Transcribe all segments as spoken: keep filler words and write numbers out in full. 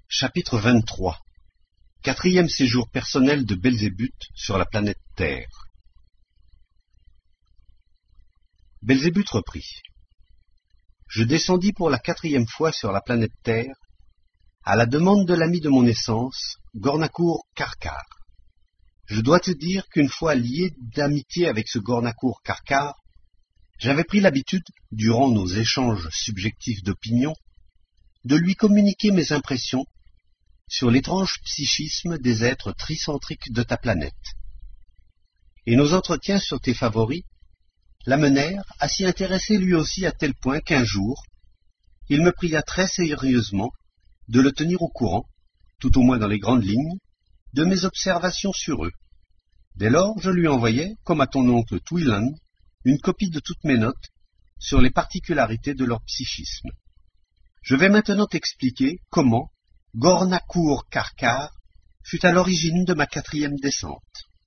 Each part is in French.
Chapitre vingt-trois. Quatrième séjour personnel de Belzébuth sur la planète Terre. Belzébuth reprit. Je descendis pour la quatrième fois sur la planète Terre, à la demande de l'ami de mon naissance, Gornakour Karkar. Je dois te dire qu'une fois lié d'amitié avec ce Gornakour Karkar, j'avais pris l'habitude, durant nos échanges subjectifs d'opinion, de lui communiquer mes impressions sur l'étrange psychisme des êtres tricentriques de ta planète. Et nos entretiens sur tes favoris l'amenèrent à s'y intéresser lui aussi à tel point qu'un jour, il me pria très sérieusement de le tenir au courant, tout au moins dans les grandes lignes, de mes observations sur eux. Dès lors, je lui envoyai, comme à ton oncle Twillan, une copie de toutes mes notes sur les particularités de leur psychisme. Je vais maintenant t'expliquer comment Gornakour Karkar fut à l'origine de ma quatrième descente.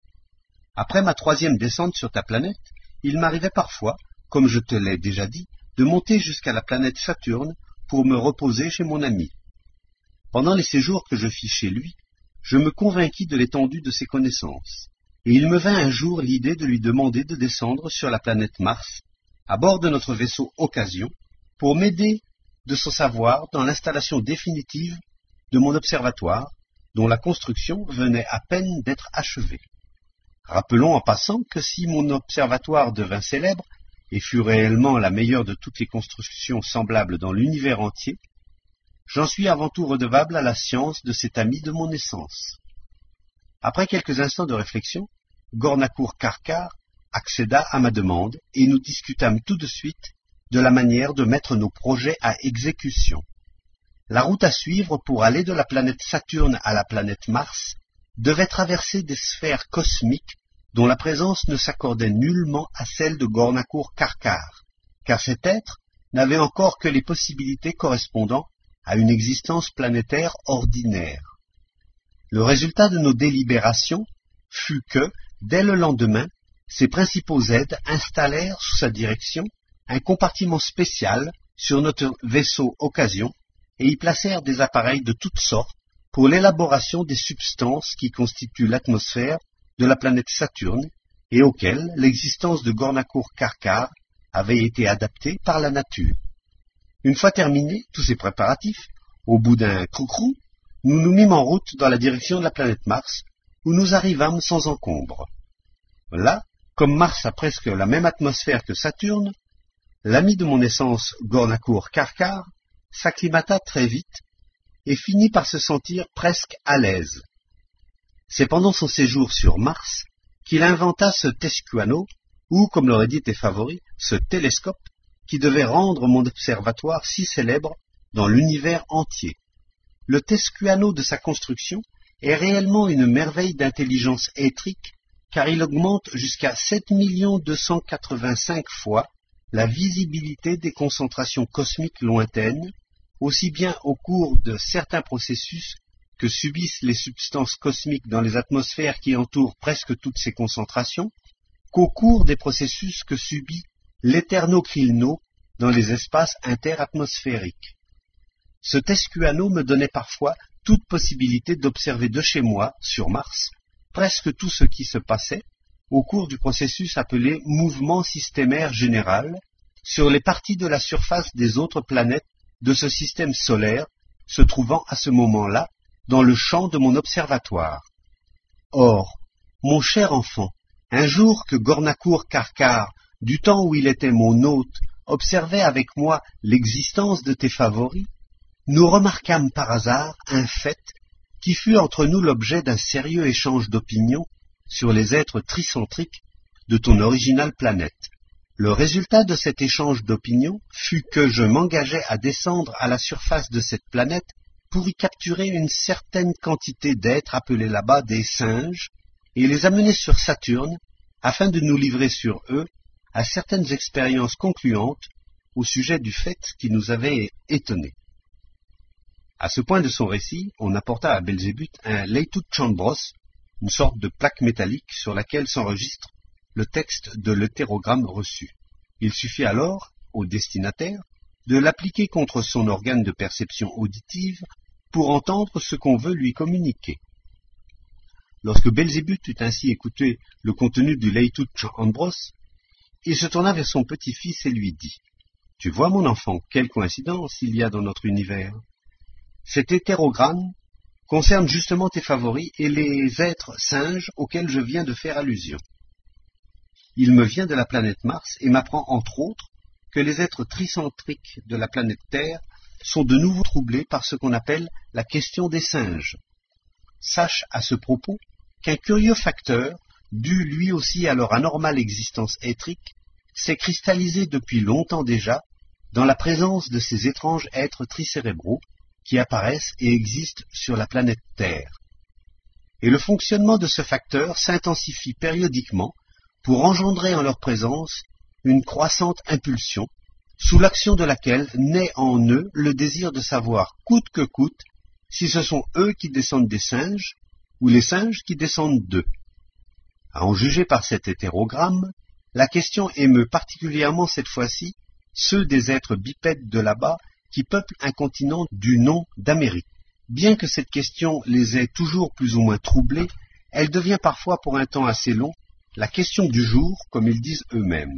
Après ma troisième descente sur ta planète, il m'arrivait parfois, comme je te l'ai déjà dit, de monter jusqu'à la planète Saturne pour me reposer chez mon ami. Pendant les séjours que je fis chez lui, je me convainquis de l'étendue de ses connaissances, et il me vint un jour l'idée de lui demander de descendre sur la planète Mars, à bord de notre vaisseau Occasion, pour m'aider de son savoir dans l'installation définitive de mon observatoire, dont la construction venait à peine d'être achevée. Rappelons en passant que si mon observatoire devint célèbre, et fut réellement la meilleure de toutes les constructions semblables dans l'univers entier, j'en suis avant tout redevable à la science de cet ami de mon naissance. Après quelques instants de réflexion, Gornakour Karkar accéda à ma demande, et nous discutâmes tout de suite de la manière de mettre nos projets à exécution. La route à suivre pour aller de la planète Saturne à la planète Mars devait traverser des sphères cosmiques dont la présence ne s'accordait nullement à celle de Gornakour Karkar, car cet être n'avait encore que les possibilités correspondant à une existence planétaire ordinaire. Le résultat de nos délibérations fut que, dès le lendemain, ses principaux aides installèrent sous sa direction un compartiment spécial sur notre vaisseau Occasion et y placèrent des appareils de toutes sortes pour l'élaboration des substances qui constituent l'atmosphère de la planète Saturne et auxquelles l'existence de Gornakour Karkar avait été adaptée par la nature. Une fois terminés tous ces préparatifs, au bout d'un croucrou, nous nous mîmes en route dans la direction de la planète Mars, où nous arrivâmes sans encombre. Là, comme Mars a presque la même atmosphère que Saturne, l'ami de mon naissance, Gornakour Karkar, s'acclimata très vite et finit par se sentir presque à l'aise. C'est pendant son séjour sur Mars qu'il inventa ce Tescuano, ou, comme l'auraient dit tes favoris, ce télescope, qui devait rendre mon observatoire si célèbre dans l'univers entier. Le Tescuano de sa construction est réellement une merveille d'intelligence étrique, car il augmente jusqu'à sept millions deux cent quatre-vingt-cinq fois la visibilité des concentrations cosmiques lointaines, aussi bien au cours de certains processus que subissent les substances cosmiques dans les atmosphères qui entourent presque toutes ces concentrations, qu'au cours des processus que subit l'éternocrylno dans les espaces interatmosphériques. Ce Tescuano me donnait parfois toute possibilité d'observer de chez moi, sur Mars, presque tout ce qui se passait au cours du processus appelé mouvement systémaire général sur les parties de la surface des autres planètes de ce système solaire se trouvant à ce moment-là dans le champ de mon observatoire. Or, mon cher enfant, un jour que Gornakour Karkar, du temps où il était mon hôte, observait avec moi l'existence de tes favoris, nous remarquâmes par hasard un fait qui fut entre nous l'objet d'un sérieux échange d'opinions sur les êtres tricentriques de ton originale planète. Le résultat de cet échange d'opinions fut que je m'engageai à descendre à la surface de cette planète pour y capturer une certaine quantité d'êtres appelés là-bas des singes et les amener sur Saturne afin de nous livrer sur eux à certaines expériences concluantes au sujet du fait qui nous avait étonnés. À ce point de son récit, on apporta à Belzébuth un Leitut Chambros, une sorte de plaque métallique sur laquelle s'enregistre le texte de l'hétérogramme reçu. Il suffit alors, au destinataire, de l'appliquer contre son organe de perception auditive pour entendre ce qu'on veut lui communiquer. Lorsque Belzébuth eut ainsi écouté le contenu du Leitout Ambros, il se tourna vers son petit-fils et lui dit « Tu vois, mon enfant, quelle coïncidence il y a dans notre univers. Cet hétérogramme concerne justement tes favoris et les êtres singes auxquels je viens de faire allusion. Il me vient de la planète Mars et m'apprend entre autres que les êtres tricentriques de la planète Terre sont de nouveau troublés par ce qu'on appelle la question des singes. Sache à ce propos qu'un curieux facteur, dû lui aussi à leur anormale existence éthrique, s'est cristallisé depuis longtemps déjà dans la présence de ces étranges êtres tricérébraux qui apparaissent et existent sur la planète Terre. Et le fonctionnement de ce facteur s'intensifie périodiquement pour engendrer en leur présence une croissante impulsion, sous l'action de laquelle naît en eux le désir de savoir coûte que coûte si ce sont eux qui descendent des singes ou les singes qui descendent d'eux. À en juger par cet hétérogramme, la question émeut particulièrement cette fois-ci ceux des êtres bipèdes de là-bas qui peuplent un continent du nom d'Amérique. Bien que cette question les ait toujours plus ou moins troublés, elle devient parfois pour un temps assez long la question du jour, comme ils disent eux-mêmes.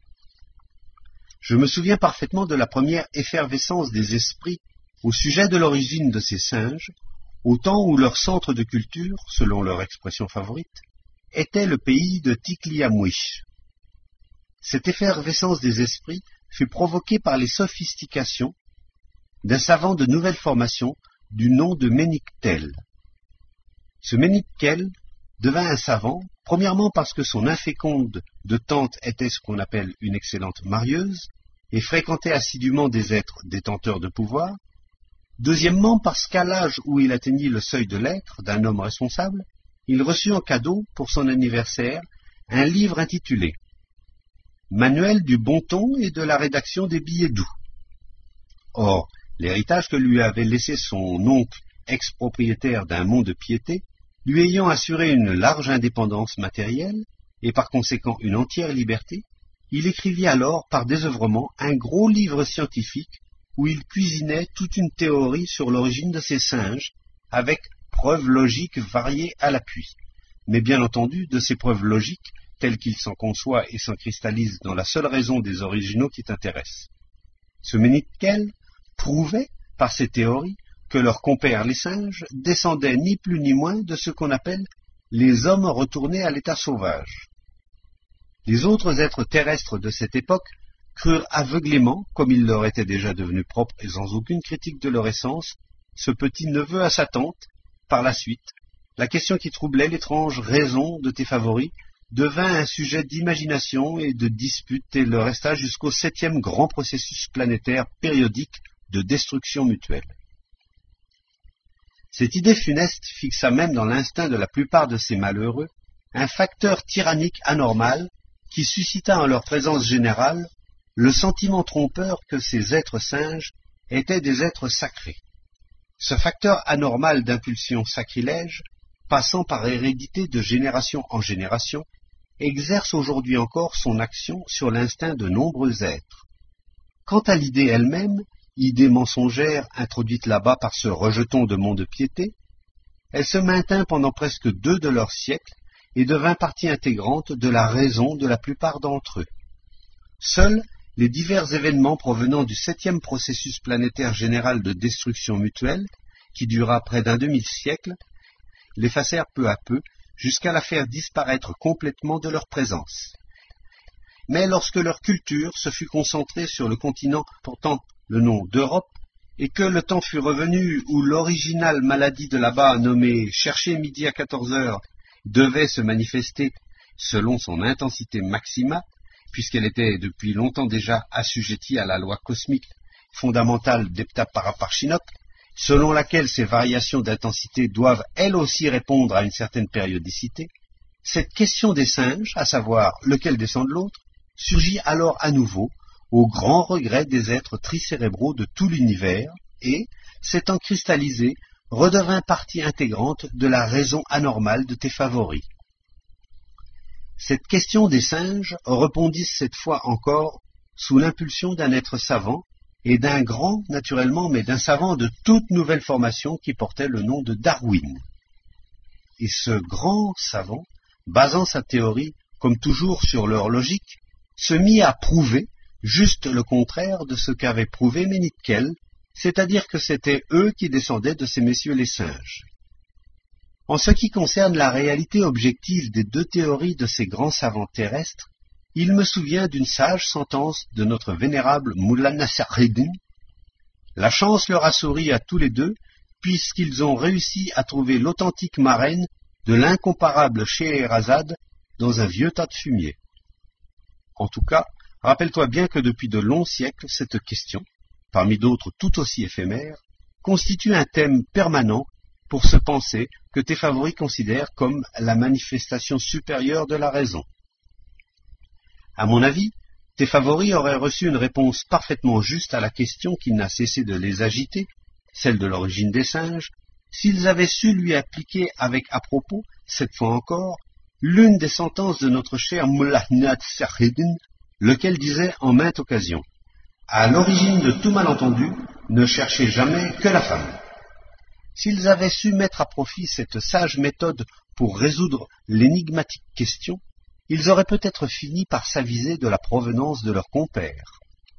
Je me souviens parfaitement de la première effervescence des esprits au sujet de l'origine de ces singes, au temps où leur centre de culture, selon leur expression favorite, était le pays de Tikliamwish. Cette effervescence des esprits fut provoquée par les sophistications d'un savant de nouvelle formation du nom de Ménictel. Ce Ménictel devint un savant, premièrement parce que son inféconde de tante était ce qu'on appelle une excellente marieuse, et fréquentait assidûment des êtres détenteurs de pouvoir, deuxièmement parce qu'à l'âge où il atteignit le seuil de l'être d'un homme responsable, il reçut en cadeau, pour son anniversaire, un livre intitulé « Manuel du bon ton et de la rédaction des billets doux ». Or, l'héritage que lui avait laissé son oncle ex-propriétaire d'un mont de piété, lui ayant assuré une large indépendance matérielle, et par conséquent une entière liberté, il écrivit alors par désœuvrement un gros livre scientifique où il cuisinait toute une théorie sur l'origine de ces singes, avec preuves logiques variées à l'appui. Mais bien entendu, de ces preuves logiques, telles qu'il s'en conçoit et s'en cristallise dans la seule raison des originaux qui t'intéressent. Ce Ménictel prouvait, par ses théories, que leurs compères les singes descendaient ni plus ni moins de ce qu'on appelle les hommes retournés à l'état sauvage. Les autres êtres terrestres de cette époque crurent aveuglément, comme il leur était déjà devenu propre et sans aucune critique de leur essence, ce petit neveu à sa tante. Par la suite, la question qui troublait l'étrange raison de tes favoris devint un sujet d'imagination et de dispute et le resta jusqu'au septième grand processus planétaire périodique de destruction mutuelle. Cette idée funeste fixa même dans l'instinct de la plupart de ces malheureux un facteur tyrannique anormal qui suscita en leur présence générale le sentiment trompeur que ces êtres singes étaient des êtres sacrés. Ce facteur anormal d'impulsion sacrilège, passant par hérédité de génération en génération, exerce aujourd'hui encore son action sur l'instinct de nombreux êtres. Quant à l'idée elle-même, idée mensongère introduite là-bas par ce rejeton de mont-de-piété, elle se maintint pendant presque deux de leurs siècles et devint partie intégrante de la raison de la plupart d'entre eux. Seuls les divers événements provenant du septième processus planétaire général de destruction mutuelle, qui dura près d'un demi-siècle, l'effacèrent peu à peu jusqu'à la faire disparaître complètement de leur présence. Mais lorsque leur culture se fut concentrée sur le continent portant le nom d'Europe, et que le temps fut revenu où l'originale maladie de là-bas nommée « Chercher midi à quatorze heures » devait se manifester selon son intensité maxima, puisqu'elle était depuis longtemps déjà assujettie à la loi cosmique fondamentale d'Heptaparaparchinok, selon laquelle ces variations d'intensité doivent elles aussi répondre à une certaine périodicité, cette question des singes, à savoir lequel descend de l'autre, surgit alors à nouveau, au grand regret des êtres tricérébraux de tout l'univers, et, s'étant cristallisée, redevint partie intégrante de la raison anormale de tes favoris. Cette question des singes répondit cette fois encore sous l'impulsion d'un être savant et d'un grand, naturellement, mais d'un savant de toute nouvelle formation qui portait le nom de Darwin. Et ce grand savant, basant sa théorie, comme toujours sur leur logique, se mit à prouver juste le contraire de ce qu'avait prouvé Ménitkel, c'est-à-dire que c'étaient eux qui descendaient de ces messieurs les singes. En ce qui concerne la réalité objective des deux théories de ces grands savants terrestres, il me souvient d'une sage sentence de notre vénérable Mullah Nasreddin. La chance leur a souri à tous les deux, puisqu'ils ont réussi à trouver l'authentique marraine de l'incomparable Scheherazade dans un vieux tas de fumier. En tout cas, rappelle-toi bien que depuis de longs siècles, cette question, parmi d'autres tout aussi éphémères, constitue un thème permanent pour se penser que tes favoris considèrent comme la manifestation supérieure de la raison. À mon avis, tes favoris auraient reçu une réponse parfaitement juste à la question qui n'a cessé de les agiter, celle de l'origine des singes, s'ils avaient su lui appliquer avec à propos, cette fois encore, l'une des sentences de notre cher Mullah Nasreddin, lequel disait en mainte occasion « À l'origine de tout malentendu, ne cherchez jamais que la femme ». S'ils avaient su mettre à profit cette sage méthode pour résoudre l'énigmatique question, ils auraient peut-être fini par s'aviser de la provenance de leurs compères.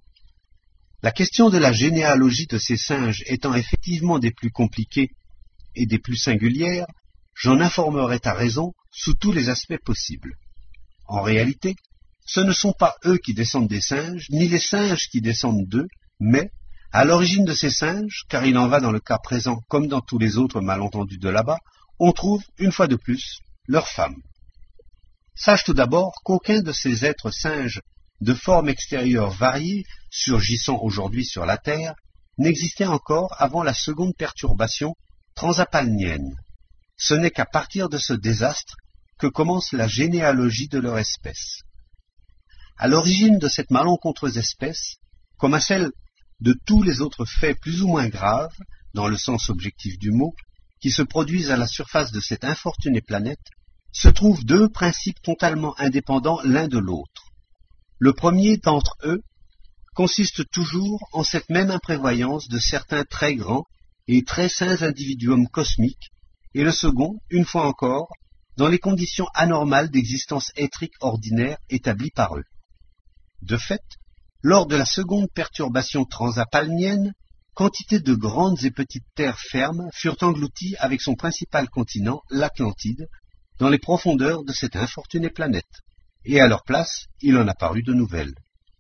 La question de la généalogie de ces singes étant effectivement des plus compliquées et des plus singulières, j'en informerai ta raison sous tous les aspects possibles. En réalité, ce ne sont pas eux qui descendent des singes, ni les singes qui descendent d'eux, mais, à l'origine de ces singes, car il en va dans le cas présent comme dans tous les autres malentendus de là-bas, on trouve, une fois de plus, leurs femmes. Sache tout d'abord qu'aucun de ces êtres singes de forme extérieure variée, surgissant aujourd'hui sur la Terre, n'existait encore avant la seconde perturbation transapalnienne. Ce n'est qu'à partir de ce désastre que commence la généalogie de leur espèce. À l'origine de cette malencontreuse espèce, comme à celle de tous les autres faits plus ou moins graves, dans le sens objectif du mot, qui se produisent à la surface de cette infortunée planète, se trouvent deux principes totalement indépendants l'un de l'autre. Le premier d'entre eux consiste toujours en cette même imprévoyance de certains très grands et très saints individuums cosmiques, et le second, une fois encore, dans les conditions anormales d'existence éthrique ordinaire établies par eux. De fait, lors de la seconde perturbation transapalnienne, quantité de grandes et petites terres fermes furent englouties avec son principal continent, l'Atlantide, dans les profondeurs de cette infortunée planète, et à leur place, il en apparut de nouvelles.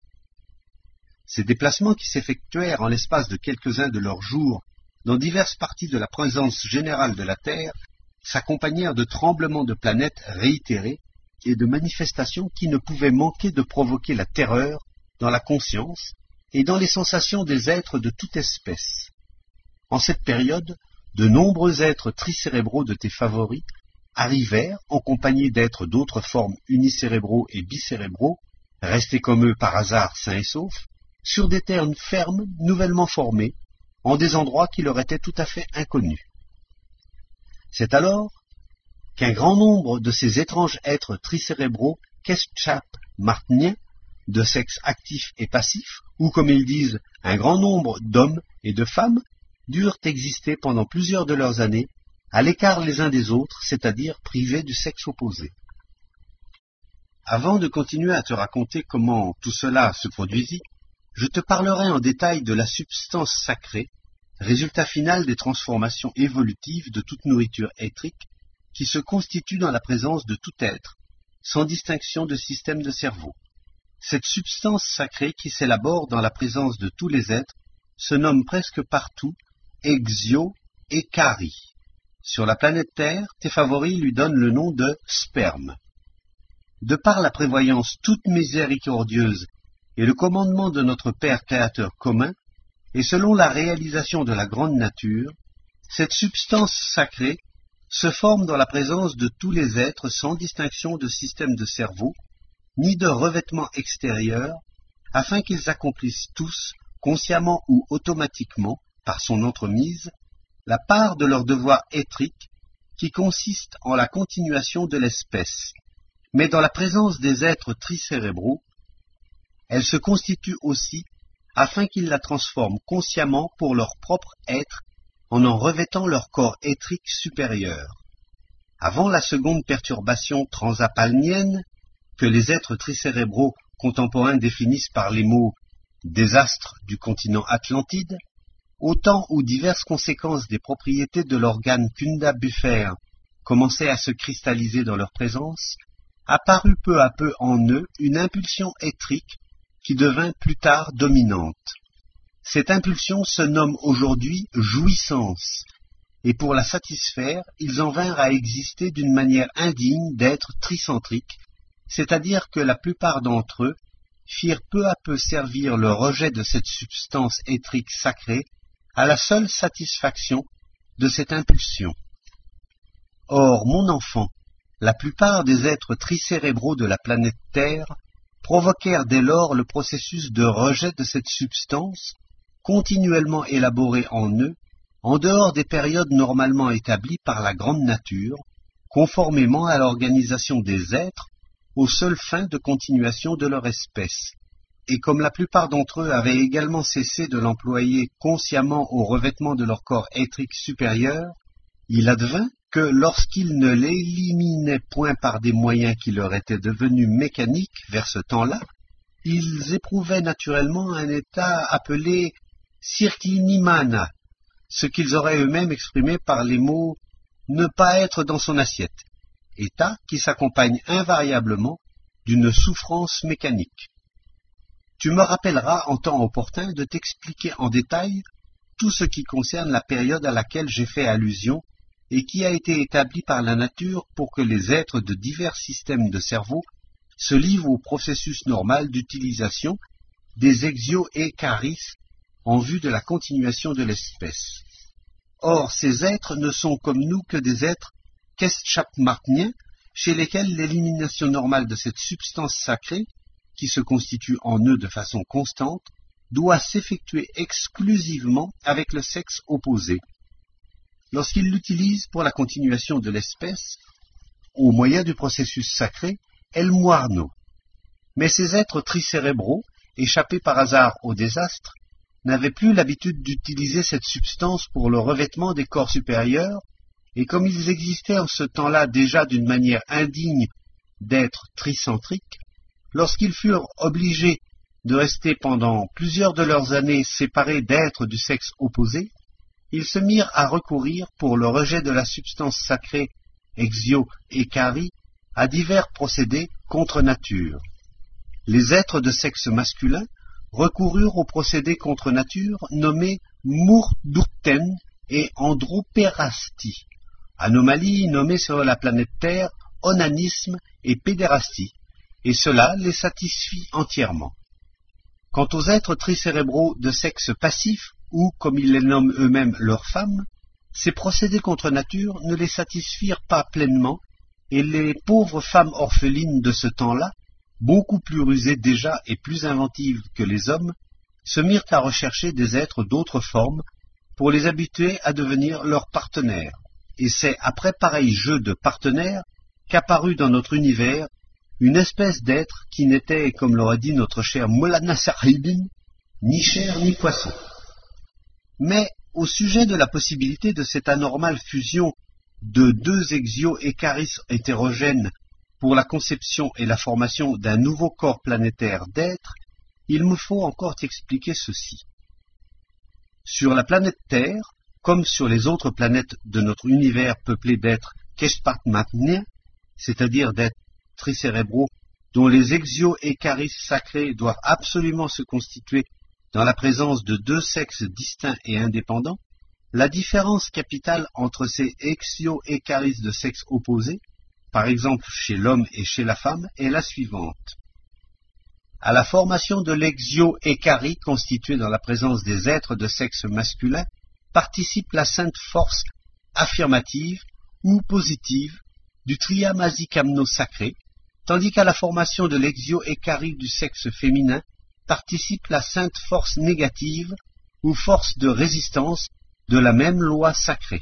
Ces déplacements qui s'effectuèrent en l'espace de quelques-uns de leurs jours dans diverses parties de la présence générale de la Terre s'accompagnèrent de tremblements de planètes réitérés et de manifestations qui ne pouvaient manquer de provoquer la terreur dans la conscience et dans les sensations des êtres de toute espèce. En cette période, de nombreux êtres tricérébraux de tes favoris arrivèrent, en compagnie d'êtres d'autres formes unicérébraux et bicérébraux, restés comme eux par hasard sains et saufs, sur des terres fermes nouvellement formées, en des endroits qui leur étaient tout à fait inconnus. C'est alors qu'un grand nombre de ces étranges êtres tricérébraux Keschap-martniens, de sexe actif et passif, ou comme ils disent, un grand nombre d'hommes et de femmes, durent exister pendant plusieurs de leurs années, à l'écart les uns des autres, c'est-à-dire privés du sexe opposé. Avant de continuer à te raconter comment tout cela se produisit, je te parlerai en détail de la substance sacrée, résultat final des transformations évolutives de toute nourriture éthrique, qui se constitue dans la présence de tout être, sans distinction de système de cerveau. Cette substance sacrée qui s'élabore dans la présence de tous les êtres se nomme presque partout Exio et Kari. Sur la planète Terre, tes favoris lui donnent le nom de sperme. De par la prévoyance toute miséricordieuse et le commandement de notre Père créateur commun, et selon la réalisation de la grande nature, cette substance sacrée se forme dans la présence de tous les êtres sans distinction de système de cerveau, ni de revêtement extérieur, afin qu'ils accomplissent tous, consciemment ou automatiquement, par son entremise, la part de leur devoir éthrique qui consiste en la continuation de l'espèce. Mais dans la présence des êtres tricérébraux, elle se constitue aussi afin qu'ils la transforment consciemment pour leur propre être en en revêtant leur corps éthrique supérieur. Avant la seconde perturbation transapalnienne, que les êtres tricérébraux contemporains définissent par les mots « désastre du continent Atlantide », au temps où diverses conséquences des propriétés de l'organe Kunda Buffer commençaient à se cristalliser dans leur présence, apparut peu à peu en eux une impulsion éthrique qui devint plus tard dominante. Cette impulsion se nomme aujourd'hui jouissance, et pour la satisfaire, ils en vinrent à exister d'une manière indigne d'être tricentriques, c'est-à-dire que la plupart d'entre eux firent peu à peu servir le rejet de cette substance éthrique sacrée à la seule satisfaction de cette impulsion. Or, mon enfant, la plupart des êtres tricérébraux de la planète Terre provoquèrent dès lors le processus de rejet de cette substance, continuellement élaborée en eux, en dehors des périodes normalement établies par la grande nature, conformément à l'organisation des êtres, aux seules fins de continuation de leur espèce. Et comme la plupart d'entre eux avaient également cessé de l'employer consciemment au revêtement de leur corps éthrique supérieur, il advint que lorsqu'ils ne l'éliminaient point par des moyens qui leur étaient devenus mécaniques vers ce temps-là, ils éprouvaient naturellement un état appelé circlinimana, ce qu'ils auraient eux-mêmes exprimé par les mots « ne pas être dans son assiette », état qui s'accompagne invariablement d'une souffrance mécanique. Tu me rappelleras en temps opportun de t'expliquer en détail tout ce qui concerne la période à laquelle j'ai fait allusion et qui a été établie par la nature pour que les êtres de divers systèmes de cerveau se livrent au processus normal d'utilisation des exio-écharis en vue de la continuation de l'espèce. Or, ces êtres ne sont comme nous que des êtres Keschapmartniens, chez lesquels l'élimination normale de cette substance sacrée, qui se constitue en eux de façon constante, doit s'effectuer exclusivement avec le sexe opposé. Lorsqu'ils l'utilisent pour la continuation de l'espèce, au moyen du processus sacré, El Muarno. Mais ces êtres tricérébraux, échappés par hasard au désastre, n'avaient plus l'habitude d'utiliser cette substance pour le revêtement des corps supérieurs, et comme ils existaient en ce temps-là déjà d'une manière indigne d'être tricentriques, lorsqu'ils furent obligés de rester pendant plusieurs de leurs années séparés d'êtres du sexe opposé, ils se mirent à recourir, pour le rejet de la substance sacrée exio-échari, à divers procédés contre nature. Les êtres de sexe masculin recoururent aux procédés contre nature nommés Murdurten et Andropérastie, anomalies nommées sur la planète Terre onanisme et pédérastie, et cela les satisfit entièrement. Quant aux êtres tricérébraux de sexe passif, ou, comme ils les nomment eux-mêmes, leurs femmes, ces procédés contre nature ne les satisfirent pas pleinement, et les pauvres femmes orphelines de ce temps-là, beaucoup plus rusées déjà et plus inventives que les hommes, se mirent à rechercher des êtres d'autres formes pour les habituer à devenir leurs partenaires. Et c'est après pareil jeu de partenaires qu'apparut dans notre univers une espèce d'être qui n'était, comme l'aurait dit notre cher Molana Sahibin, ni chair ni poisson. Mais au sujet de la possibilité de cette anormale fusion de deux exio-écharis hétérogènes pour la conception et la formation d'un nouveau corps planétaire d'êtres, il me faut encore t'expliquer ceci. Sur la planète Terre, comme sur les autres planètes de notre univers peuplé d'êtres Keshpartmatniens, c'est-à-dire d'êtres tricérébraux dont les exio-écharis sacrés doivent absolument se constituer dans la présence de deux sexes distincts et indépendants, la différence capitale entre ces exio-écharis de sexe opposé, par exemple chez l'homme et chez la femme, est la suivante. À la formation de l'exio-échari constitué dans la présence des êtres de sexe masculin participe la sainte force affirmative ou positive du triamasikamno sacré, tandis qu'à la formation de l'exio-échari du sexe féminin participe la sainte force négative ou force de résistance de la même loi sacrée.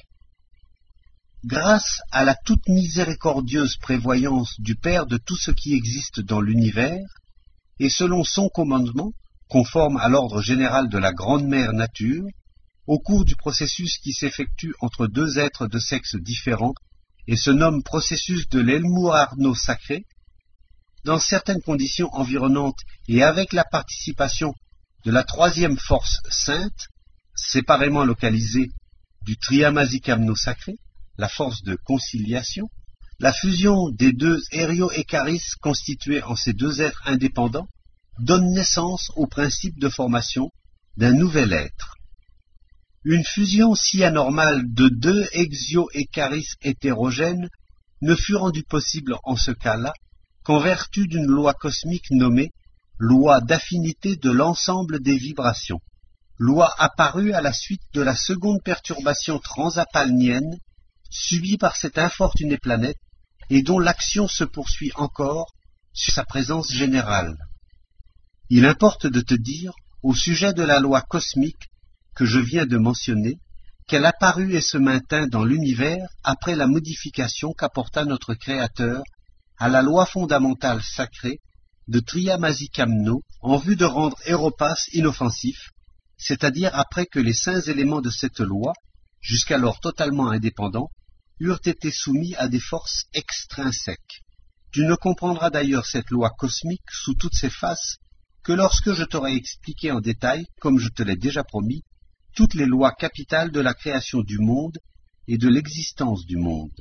Grâce à la toute miséricordieuse prévoyance du Père de tout ce qui existe dans l'univers, et selon son commandement, conforme à l'ordre général de la grande mère nature, au cours du processus qui s'effectue entre deux êtres de sexes différents et se nomme processus de l'Elmour Arnaud sacré, dans certaines conditions environnantes et avec la participation de la troisième force sainte, séparément localisée du Triamazikamno sacré, la force de conciliation, la fusion des deux Hério-Écaris constitués en ces deux êtres indépendants donne naissance au principe de formation d'un nouvel être. Une fusion si anormale de deux Exio-Écaris hétérogènes ne fut rendue possible en ce cas-là qu'en vertu d'une loi cosmique nommée loi d'affinité de l'ensemble des vibrations, loi apparue à la suite de la seconde perturbation transapalnienne subie par cette infortunée planète et dont l'action se poursuit encore sur sa présence générale. Il importe de te dire, au sujet de la loi cosmique que je viens de mentionner, qu'elle apparut et se maintint dans l'univers après la modification qu'apporta notre Créateur à la loi fondamentale sacrée de Triamazikamno en vue de rendre Héropas inoffensif, c'est-à-dire après que les saints éléments de cette loi, jusqu'alors totalement indépendants, eurent été soumis à des forces extrinsèques. Tu ne comprendras d'ailleurs cette loi cosmique sous toutes ses faces que lorsque je t'aurai expliqué en détail, comme je te l'ai déjà promis, toutes les lois capitales de la création du monde et de l'existence du monde.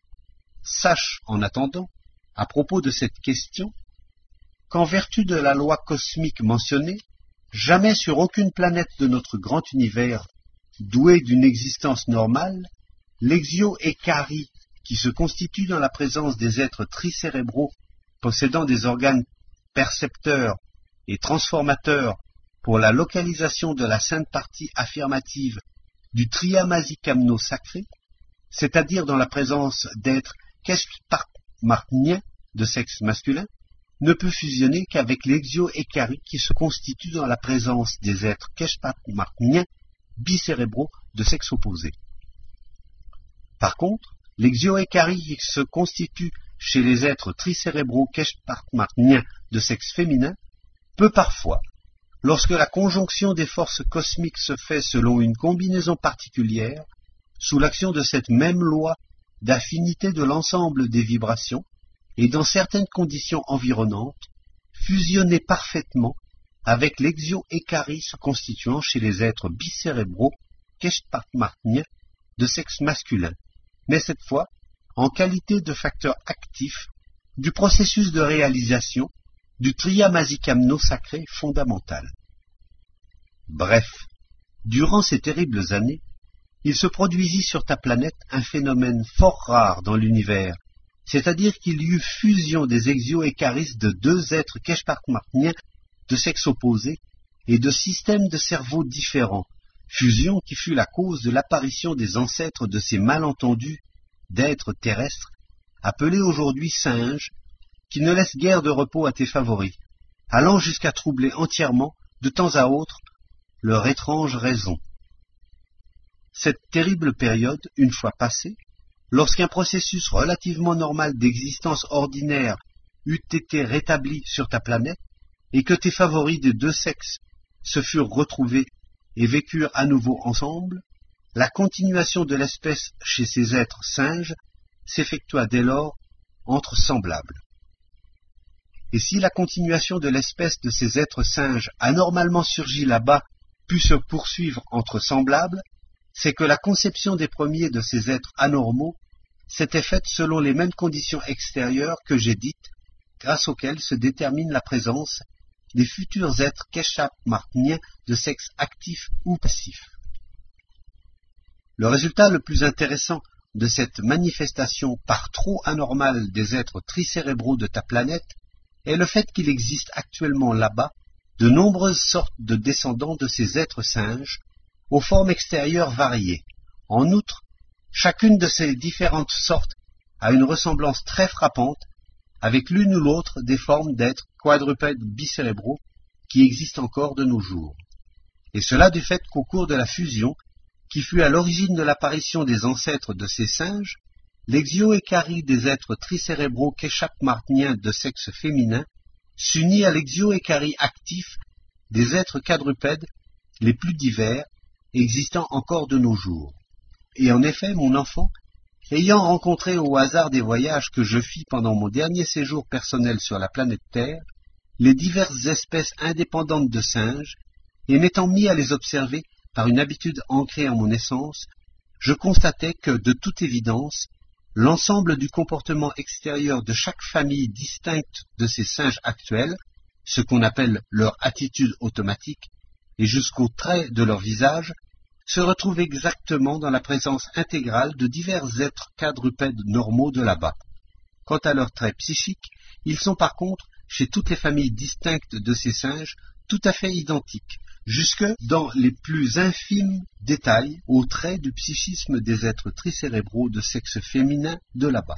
Sache, en attendant, à propos de cette question, qu'en vertu de la loi cosmique mentionnée, jamais sur aucune planète de notre grand univers, douée d'une existence normale, l'exio-écarie, qui se constitue dans la présence des êtres tricérébraux possédant des organes percepteurs et transformateurs pour la localisation de la sainte partie affirmative du Triamazikamno sacré, c'est-à-dire dans la présence d'êtres keshpartmartniens de sexe masculin, ne peut fusionner qu'avec l'exio-écarie qui se constitue dans la présence des êtres keshpartmartniens bicérébraux de sexe opposé. Par contre, l'exio-écarie qui se constitue chez les êtres tricérébraux keshpartmartniens de sexe féminin peut parfois, lorsque la conjonction des forces cosmiques se fait selon une combinaison particulière, sous l'action de cette même loi d'affinité de l'ensemble des vibrations, et dans certaines conditions environnantes, fusionner parfaitement avec l'exio-écarie se constituant chez les êtres bicérébraux keshpartmartniens de sexe masculin, mais cette fois en qualité de facteur actif du processus de réalisation du Triamazikamno sacré fondamental. Bref, durant ces terribles années, il se produisit sur ta planète un phénomène fort rare dans l'univers, c'est-à-dire qu'il y eut fusion des exio-écaris de deux êtres keshpartmartniens de sexe opposé et de systèmes de cerveaux différents, fusion qui fut la cause de l'apparition des ancêtres de ces malentendus d'êtres terrestres, appelés aujourd'hui singes, qui ne laissent guère de repos à tes favoris, allant jusqu'à troubler entièrement, de temps à autre, leur étrange raison. Cette terrible période, une fois passée, lorsqu'un processus relativement normal d'existence ordinaire eût été rétabli sur ta planète, et que tes favoris des deux sexes se furent retrouvés et vécurent à nouveau ensemble, la continuation de l'espèce chez ces êtres singes s'effectua dès lors entre semblables. Et si la continuation de l'espèce de ces êtres singes anormalement surgis là-bas put se poursuivre entre semblables, c'est que la conception des premiers de ces êtres anormaux s'était faite selon les mêmes conditions extérieures que j'ai dites, grâce auxquelles se détermine la présence des futurs êtres keshpartmartniens de sexe actif ou passif. Le résultat le plus intéressant de cette manifestation par trop anormale des êtres tricérébraux de ta planète est le fait qu'il existe actuellement là-bas de nombreuses sortes de descendants de ces êtres singes, aux formes extérieures variées. En outre, chacune de ces différentes sortes a une ressemblance très frappante avec l'une ou l'autre des formes d'êtres quadrupèdes bicérébraux qui existent encore de nos jours. Et cela du fait qu'au cours de la fusion, qui fut à l'origine de l'apparition des ancêtres de ces singes, l'exio-écarie des êtres tricérébraux keshpartmartniens de sexe féminin s'unit à l'exio-écarie actif des êtres quadrupèdes les plus divers existant encore de nos jours. Et en effet, mon enfant, ayant rencontré au hasard des voyages que je fis pendant mon dernier séjour personnel sur la planète Terre, les diverses espèces indépendantes de singes, et m'étant mis à les observer par une habitude ancrée en mon essence, je constatais que, de toute évidence, l'ensemble du comportement extérieur de chaque famille distincte de ces singes actuels, ce qu'on appelle leur attitude automatique, et jusqu'aux traits de leur visage, se retrouve exactement dans la présence intégrale de divers êtres quadrupèdes normaux de là-bas. Quant à leurs traits psychiques, ils sont par contre, chez toutes les familles distinctes de ces singes, tout à fait identiques, jusque dans les plus infimes détails aux traits du psychisme des êtres tricérébraux de sexe féminin de là-bas.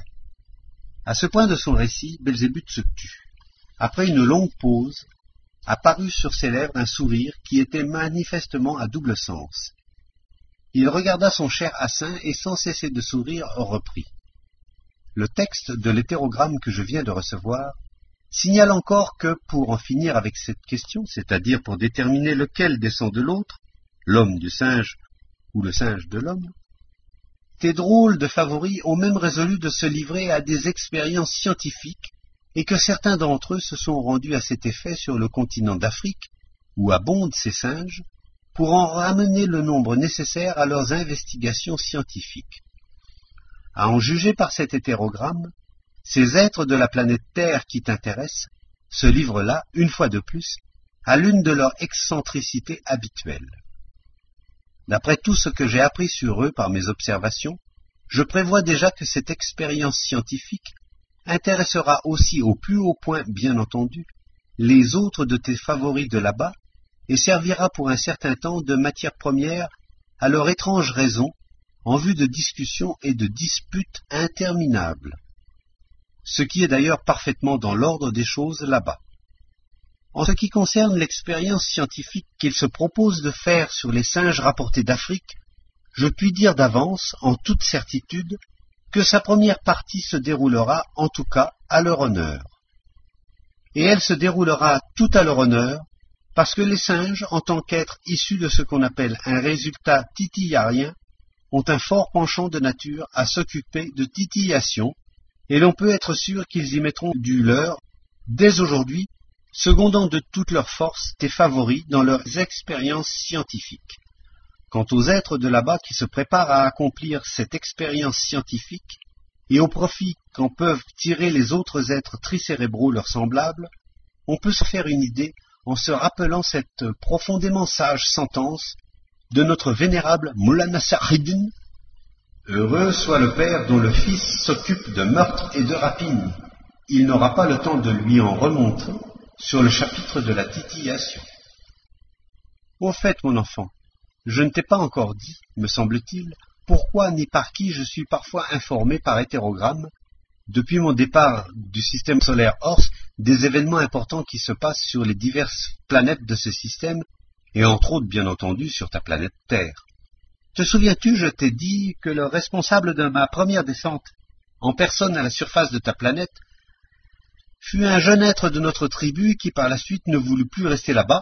À ce point de son récit, Belzébuth se tut. Après une longue pause, apparut sur ses lèvres un sourire qui était manifestement à double sens. Il regarda son cher Assin et sans cesser de sourire reprit. Le texte de l'hétérogramme que je viens de recevoir signale encore que, pour en finir avec cette question, c'est-à-dire pour déterminer lequel descend de l'autre, l'homme du singe ou le singe de l'homme, tes drôles de favoris ont même résolu de se livrer à des expériences scientifiques et que certains d'entre eux se sont rendus à cet effet sur le continent d'Afrique, où abondent ces singes, pour en ramener le nombre nécessaire à leurs investigations scientifiques. À en juger par cet hétérogramme, ces êtres de la planète Terre qui t'intéressent se livrent là, une fois de plus, à l'une de leurs excentricités habituelles. D'après tout ce que j'ai appris sur eux par mes observations, je prévois déjà que cette expérience scientifique intéressera aussi au plus haut point, bien entendu, les autres de tes favoris de là-bas, et servira pour un certain temps de matière première à leur étrange raison, en vue de discussions et de disputes interminables. Ce qui est d'ailleurs parfaitement dans l'ordre des choses là-bas. En ce qui concerne l'expérience scientifique qu'il se propose de faire sur les singes rapportés d'Afrique, je puis dire d'avance, en toute certitude, que sa première partie se déroulera, en tout cas, à leur honneur. Et elle se déroulera tout à leur honneur, parce que les singes, en tant qu'êtres issus de ce qu'on appelle un résultat titillarien, ont un fort penchant de nature à s'occuper de titillation, et l'on peut être sûr qu'ils y mettront du leur dès aujourd'hui, secondant de toute leur force tes favoris dans leurs expériences scientifiques. Quant aux êtres de là-bas qui se préparent à accomplir cette expérience scientifique, et au profit qu'en peuvent tirer les autres êtres tricérébraux leurs semblables, on peut se faire une idée en se rappelant cette profondément sage sentence de notre vénérable Moullah Nasreddin. Heureux soit le père dont le fils s'occupe de meurtre et de rapine. Il n'aura pas le temps de lui en remontrer sur le chapitre de la titillation. Au fait, mon enfant, je ne t'ai pas encore dit, me semble-t-il, pourquoi ni par qui je suis parfois informé par hétérogramme, depuis mon départ du système solaire Ors, des événements importants qui se passent sur les diverses planètes de ce système, et entre autres, bien entendu, sur ta planète Terre. Te souviens-tu, je t'ai dit que le responsable de ma première descente en personne à la surface de ta planète fut un jeune être de notre tribu qui par la suite ne voulut plus rester là-bas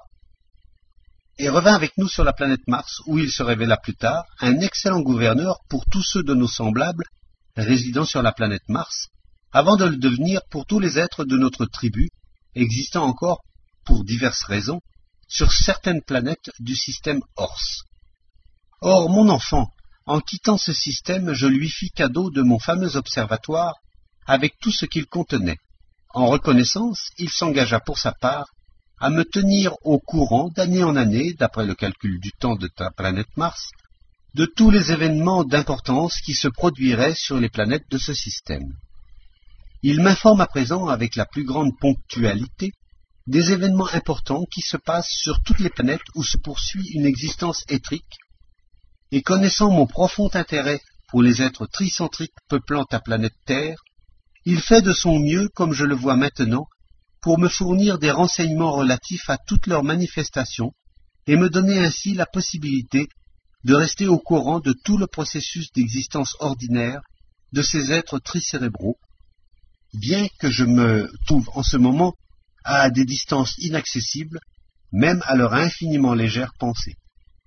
et revint avec nous sur la planète Mars, où il se révéla plus tard un excellent gouverneur pour tous ceux de nos semblables résidant sur la planète Mars, avant de le devenir pour tous les êtres de notre tribu, existant encore, pour diverses raisons, sur certaines planètes du système Ors. Or, mon enfant, en quittant ce système, je lui fis cadeau de mon fameux observatoire avec tout ce qu'il contenait. En reconnaissance, il s'engagea pour sa part à me tenir au courant d'année en année, d'après le calcul du temps de ta planète Mars, de tous les événements d'importance qui se produiraient sur les planètes de ce système. Il m'informe à présent avec la plus grande ponctualité des événements importants qui se passent sur toutes les planètes où se poursuit une existence éthrique, et connaissant mon profond intérêt pour les êtres tricentriques peuplant ta planète Terre, il fait de son mieux, comme je le vois maintenant, pour me fournir des renseignements relatifs à toutes leurs manifestations et me donner ainsi la possibilité de rester au courant de tout le processus d'existence ordinaire de ces êtres tricérébraux, bien que je me trouve en ce moment à des distances inaccessibles même à leur infiniment légère pensée.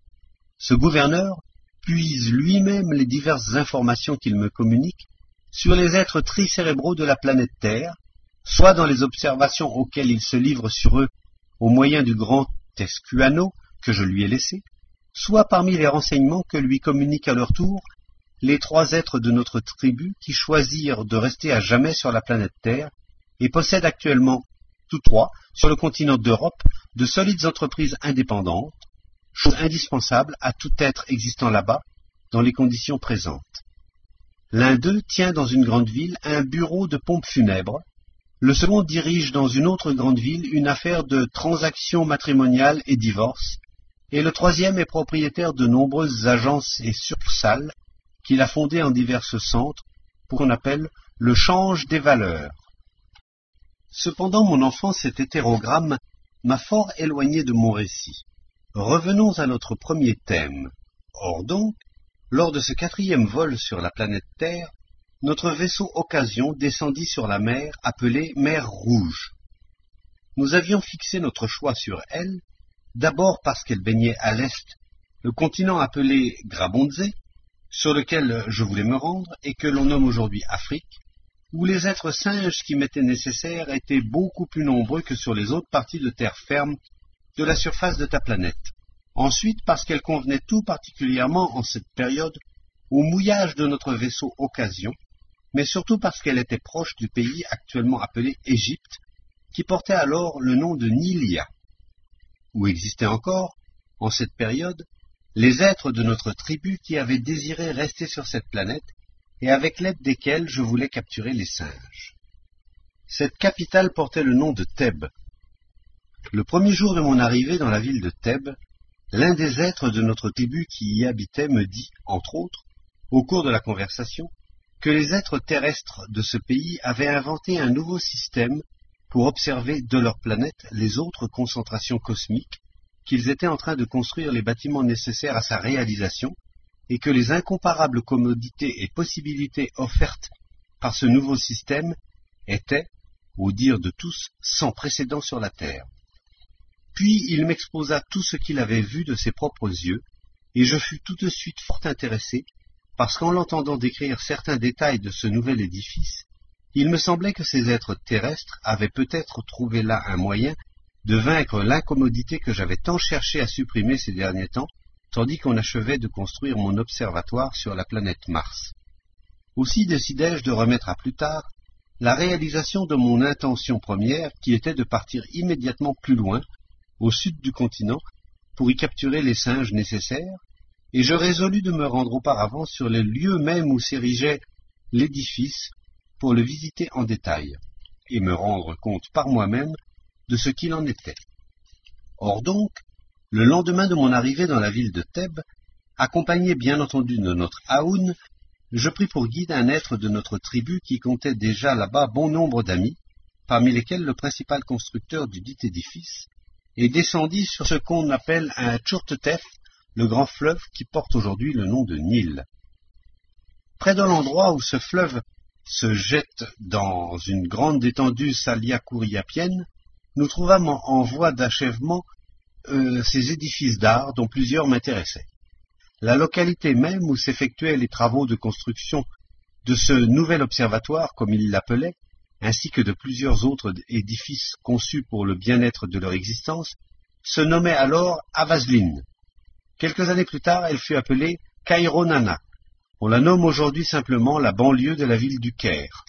Ce gouverneur puise lui-même les diverses informations qu'il me communique sur les êtres tricérébraux de la planète Terre, soit dans les observations auxquelles il se livre sur eux au moyen du grand escuano que je lui ai laissé, soit parmi les renseignements que lui communiquent à leur tour les trois êtres de notre tribu qui choisirent de rester à jamais sur la planète Terre et possèdent actuellement, tous trois, sur le continent d'Europe, de solides entreprises indépendantes, chose indispensable à tout être existant là-bas dans les conditions présentes. L'un d'eux tient dans une grande ville un bureau de pompe funèbre, le second dirige dans une autre grande ville une affaire de transactions matrimoniales et divorce, et le troisième est propriétaire de nombreuses agences et succursales qu'il a fondées en divers centres pour qu'on appelle le change des valeurs. Cependant, mon enfance, cet hétérogramme m'a fort éloigné de mon récit. Revenons à notre premier thème. Or donc, lors de ce quatrième vol sur la planète Terre, notre vaisseau Occasion descendit sur la mer appelée mer Rouge. Nous avions fixé notre choix sur elle, d'abord parce qu'elle baignait à l'est le continent appelé Grabondze, sur lequel je voulais me rendre et que l'on nomme aujourd'hui Afrique, où les êtres singes qui m'étaient nécessaires étaient beaucoup plus nombreux que sur les autres parties de terre ferme de la surface de ta planète. Ensuite, parce qu'elle convenait tout particulièrement en cette période au mouillage de notre vaisseau Occasion, mais surtout parce qu'elle était proche du pays actuellement appelé Égypte, qui portait alors le nom de Nilia, où existaient encore, en cette période, les êtres de notre tribu qui avaient désiré rester sur cette planète et avec l'aide desquels je voulais capturer les singes. Cette capitale portait le nom de Thèbes. Le premier jour de mon arrivée dans la ville de Thèbes, l'un des êtres de notre tribu qui y habitait me dit, entre autres, au cours de la conversation, que les êtres terrestres de ce pays avaient inventé un nouveau système pour observer de leur planète les autres concentrations cosmiques, qu'ils étaient en train de construire les bâtiments nécessaires à sa réalisation, et que les incomparables commodités et possibilités offertes par ce nouveau système étaient, au dire de tous, sans précédent sur la Terre. Puis il m'exposa tout ce qu'il avait vu de ses propres yeux, et je fus tout de suite fort intéressé, parce qu'en l'entendant décrire certains détails de ce nouvel édifice, il me semblait que ces êtres terrestres avaient peut-être trouvé là un moyen de vaincre l'incommodité que j'avais tant cherché à supprimer ces derniers temps, tandis qu'on achevait de construire mon observatoire sur la planète Mars. Aussi décidai-je de remettre à plus tard la réalisation de mon intention première, qui était de partir immédiatement plus loin, au sud du continent, pour y capturer les singes nécessaires, et je résolus de me rendre auparavant sur les lieux mêmes où s'érigeait l'édifice pour le visiter en détail, et me rendre compte par moi-même de ce qu'il en était. Or donc, le lendemain de mon arrivée dans la ville de Thèbes, accompagné bien entendu de notre Aoun, je pris pour guide un être de notre tribu qui comptait déjà là-bas bon nombre d'amis, parmi lesquels le principal constructeur du dit édifice, et descendis sur ce qu'on appelle un Tchurtetef, le grand fleuve qui porte aujourd'hui le nom de Nil. Près de l'endroit où ce fleuve se jette dans une grande étendue salia-kouriapienne, nous trouvâmes en, en voie d'achèvement euh, ces édifices d'art dont plusieurs m'intéressaient. La localité même où s'effectuaient les travaux de construction de ce nouvel observatoire, comme ils l'appelaient, ainsi que de plusieurs autres édifices conçus pour le bien-être de leur existence, se nommait alors Avazlin. Quelques années plus tard, elle fut appelée Kaironana. On la nomme aujourd'hui simplement la banlieue de la ville du Caire.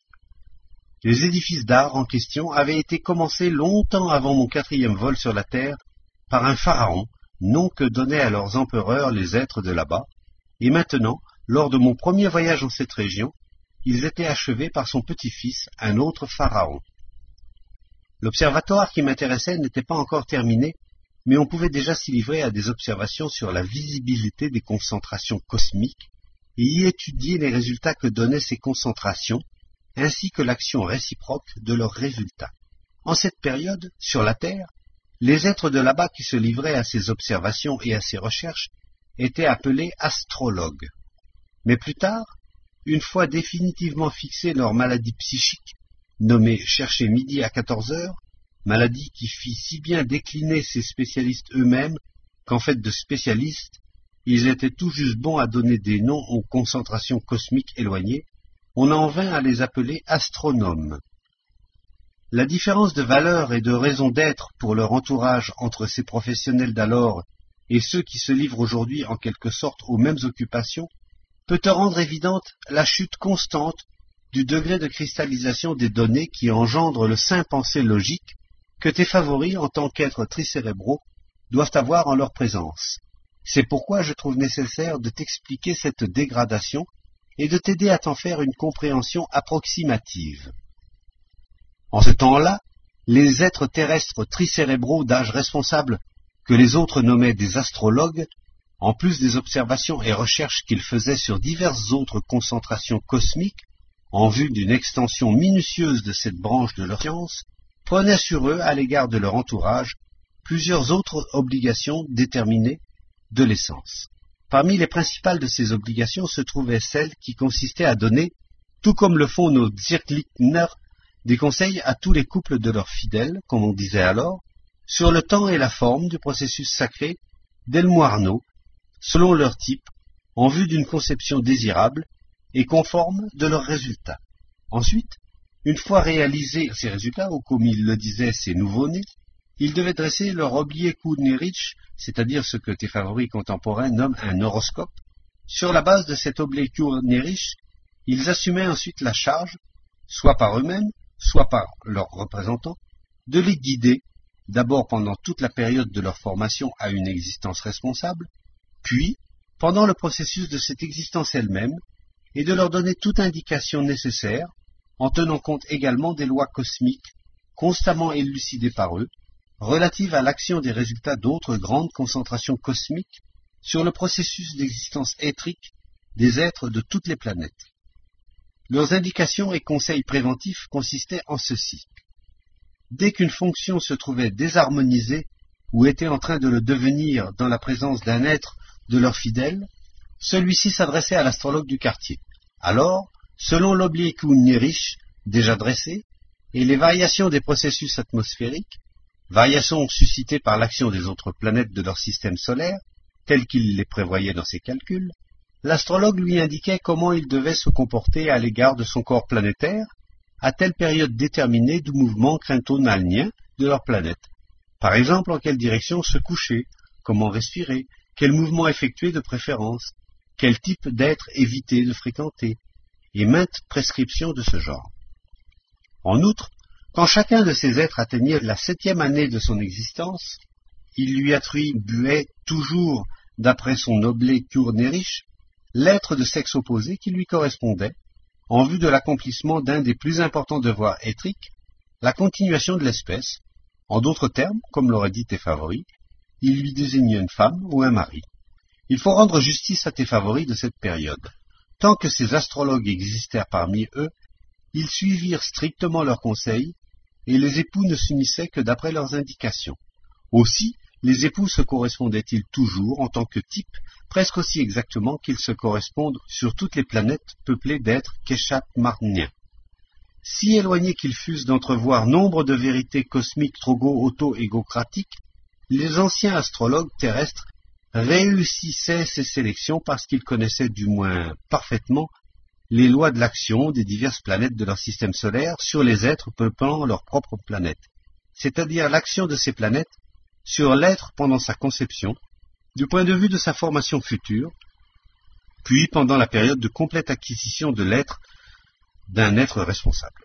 Les édifices d'art en question avaient été commencés longtemps avant mon quatrième vol sur la Terre par un pharaon, nom que donnaient à leurs empereurs les êtres de là-bas, et maintenant, lors de mon premier voyage en cette région, ils étaient achevés par son petit-fils, un autre pharaon. L'observatoire qui m'intéressait n'était pas encore terminé, mais on pouvait déjà s'y livrer à des observations sur la visibilité des concentrations cosmiques et y étudier les résultats que donnaient ces concentrations, ainsi que l'action réciproque de leurs résultats. En cette période, sur la Terre, les êtres de là-bas qui se livraient à ces observations et à ces recherches étaient appelés astrologues. Mais plus tard, une fois définitivement fixée leur maladie psychique, nommée « chercher midi à quatorze heures », maladie qui fit si bien décliner ces spécialistes eux-mêmes qu'en fait de spécialistes, ils étaient tout juste bons à donner des noms aux concentrations cosmiques éloignées, on en vint à les appeler astronomes. La différence de valeur et de raison d'être pour leur entourage entre ces professionnels d'alors et ceux qui se livrent aujourd'hui en quelque sorte aux mêmes occupations peut te rendre évidente la chute constante du degré de cristallisation des données qui engendre le saint pensée logique que tes favoris en tant qu'êtres tricérébraux doivent avoir en leur présence. C'est pourquoi je trouve nécessaire de t'expliquer cette dégradation et de t'aider à t'en faire une compréhension approximative. En ce temps-là, les êtres terrestres tricérébraux d'âge responsable que les autres nommaient des astrologues, en plus des observations et recherches qu'ils faisaient sur diverses autres concentrations cosmiques, en vue d'une extension minutieuse de cette branche de leur science, prenaient sur eux, à l'égard de leur entourage, plusieurs autres obligations déterminées de l'essence. Parmi les principales de ces obligations se trouvait celle qui consistait à donner, tout comme le font nos Zirklickner, des conseils à tous les couples de leurs fidèles, comme on disait alors, sur le temps et la forme du processus sacré d'El-Moarno, selon leur type, en vue d'une conception désirable et conforme de leurs résultats. Ensuite, une fois réalisés ces résultats, ou comme ils le disaient, ces nouveaux-nés, ils devaient dresser leur Obliekounerich, c'est-à-dire ce que tes favoris contemporains nomment un horoscope. Sur la base de cet Obliekounerich, ils assumaient ensuite la charge, soit par eux-mêmes, soit par leurs représentants, de les guider, d'abord pendant toute la période de leur formation à une existence responsable, puis pendant le processus de cette existence elle-même, et de leur donner toute indication nécessaire, en tenant compte également des lois cosmiques, constamment élucidées par eux, relatives à l'action des résultats d'autres grandes concentrations cosmiques sur le processus d'existence éthrique des êtres de toutes les planètes. Leurs indications et conseils préventifs consistaient en ceci. Dès qu'une fonction se trouvait désharmonisée ou était en train de le devenir dans la présence d'un être de leur fidèle, celui-ci s'adressait à l'astrologue du quartier. Alors, selon l'Obliekounerich déjà dressé, et les variations des processus atmosphériques, variations suscitées par l'action des autres planètes de leur système solaire, telles qu'il les prévoyait dans ses calculs, l'astrologue lui indiquait comment il devait se comporter à l'égard de son corps planétaire, à telle période déterminée du mouvement crintonalien de leur planète. Par exemple, en quelle direction se coucher, comment respirer, quel mouvement effectuer de préférence, quel type d'être éviter de fréquenter, et maintes prescriptions de ce genre. En outre, quand chacun de ces êtres atteignait la septième année de son existence, il lui attribuait toujours, d'après son Obliekounerich, l'être de sexe opposé qui lui correspondait, en vue de l'accomplissement d'un des plus importants devoirs éthriques, la continuation de l'espèce. En d'autres termes, comme l'auraient dit tes favoris, il lui désignait une femme ou un mari. Il faut rendre justice à tes favoris de cette période. Tant que ces astrologues existèrent parmi eux, ils suivirent strictement leurs conseils, et les époux ne s'unissaient que d'après leurs indications. Aussi, les époux se correspondaient-ils toujours en tant que type, presque aussi exactement qu'ils se correspondent sur toutes les planètes peuplées d'êtres keshat-marniens. Si éloignés qu'ils fussent d'entrevoir nombre de vérités cosmiques trogo-auto-égocratiques, les anciens astrologues terrestres réussissaient ces sélections parce qu'ils connaissaient du moins parfaitement les lois de l'action des diverses planètes de leur système solaire sur les êtres peuplant leur propre planète, c'est-à-dire l'action de ces planètes sur l'être pendant sa conception, du point de vue de sa formation future, puis pendant la période de complète acquisition de l'être d'un être responsable.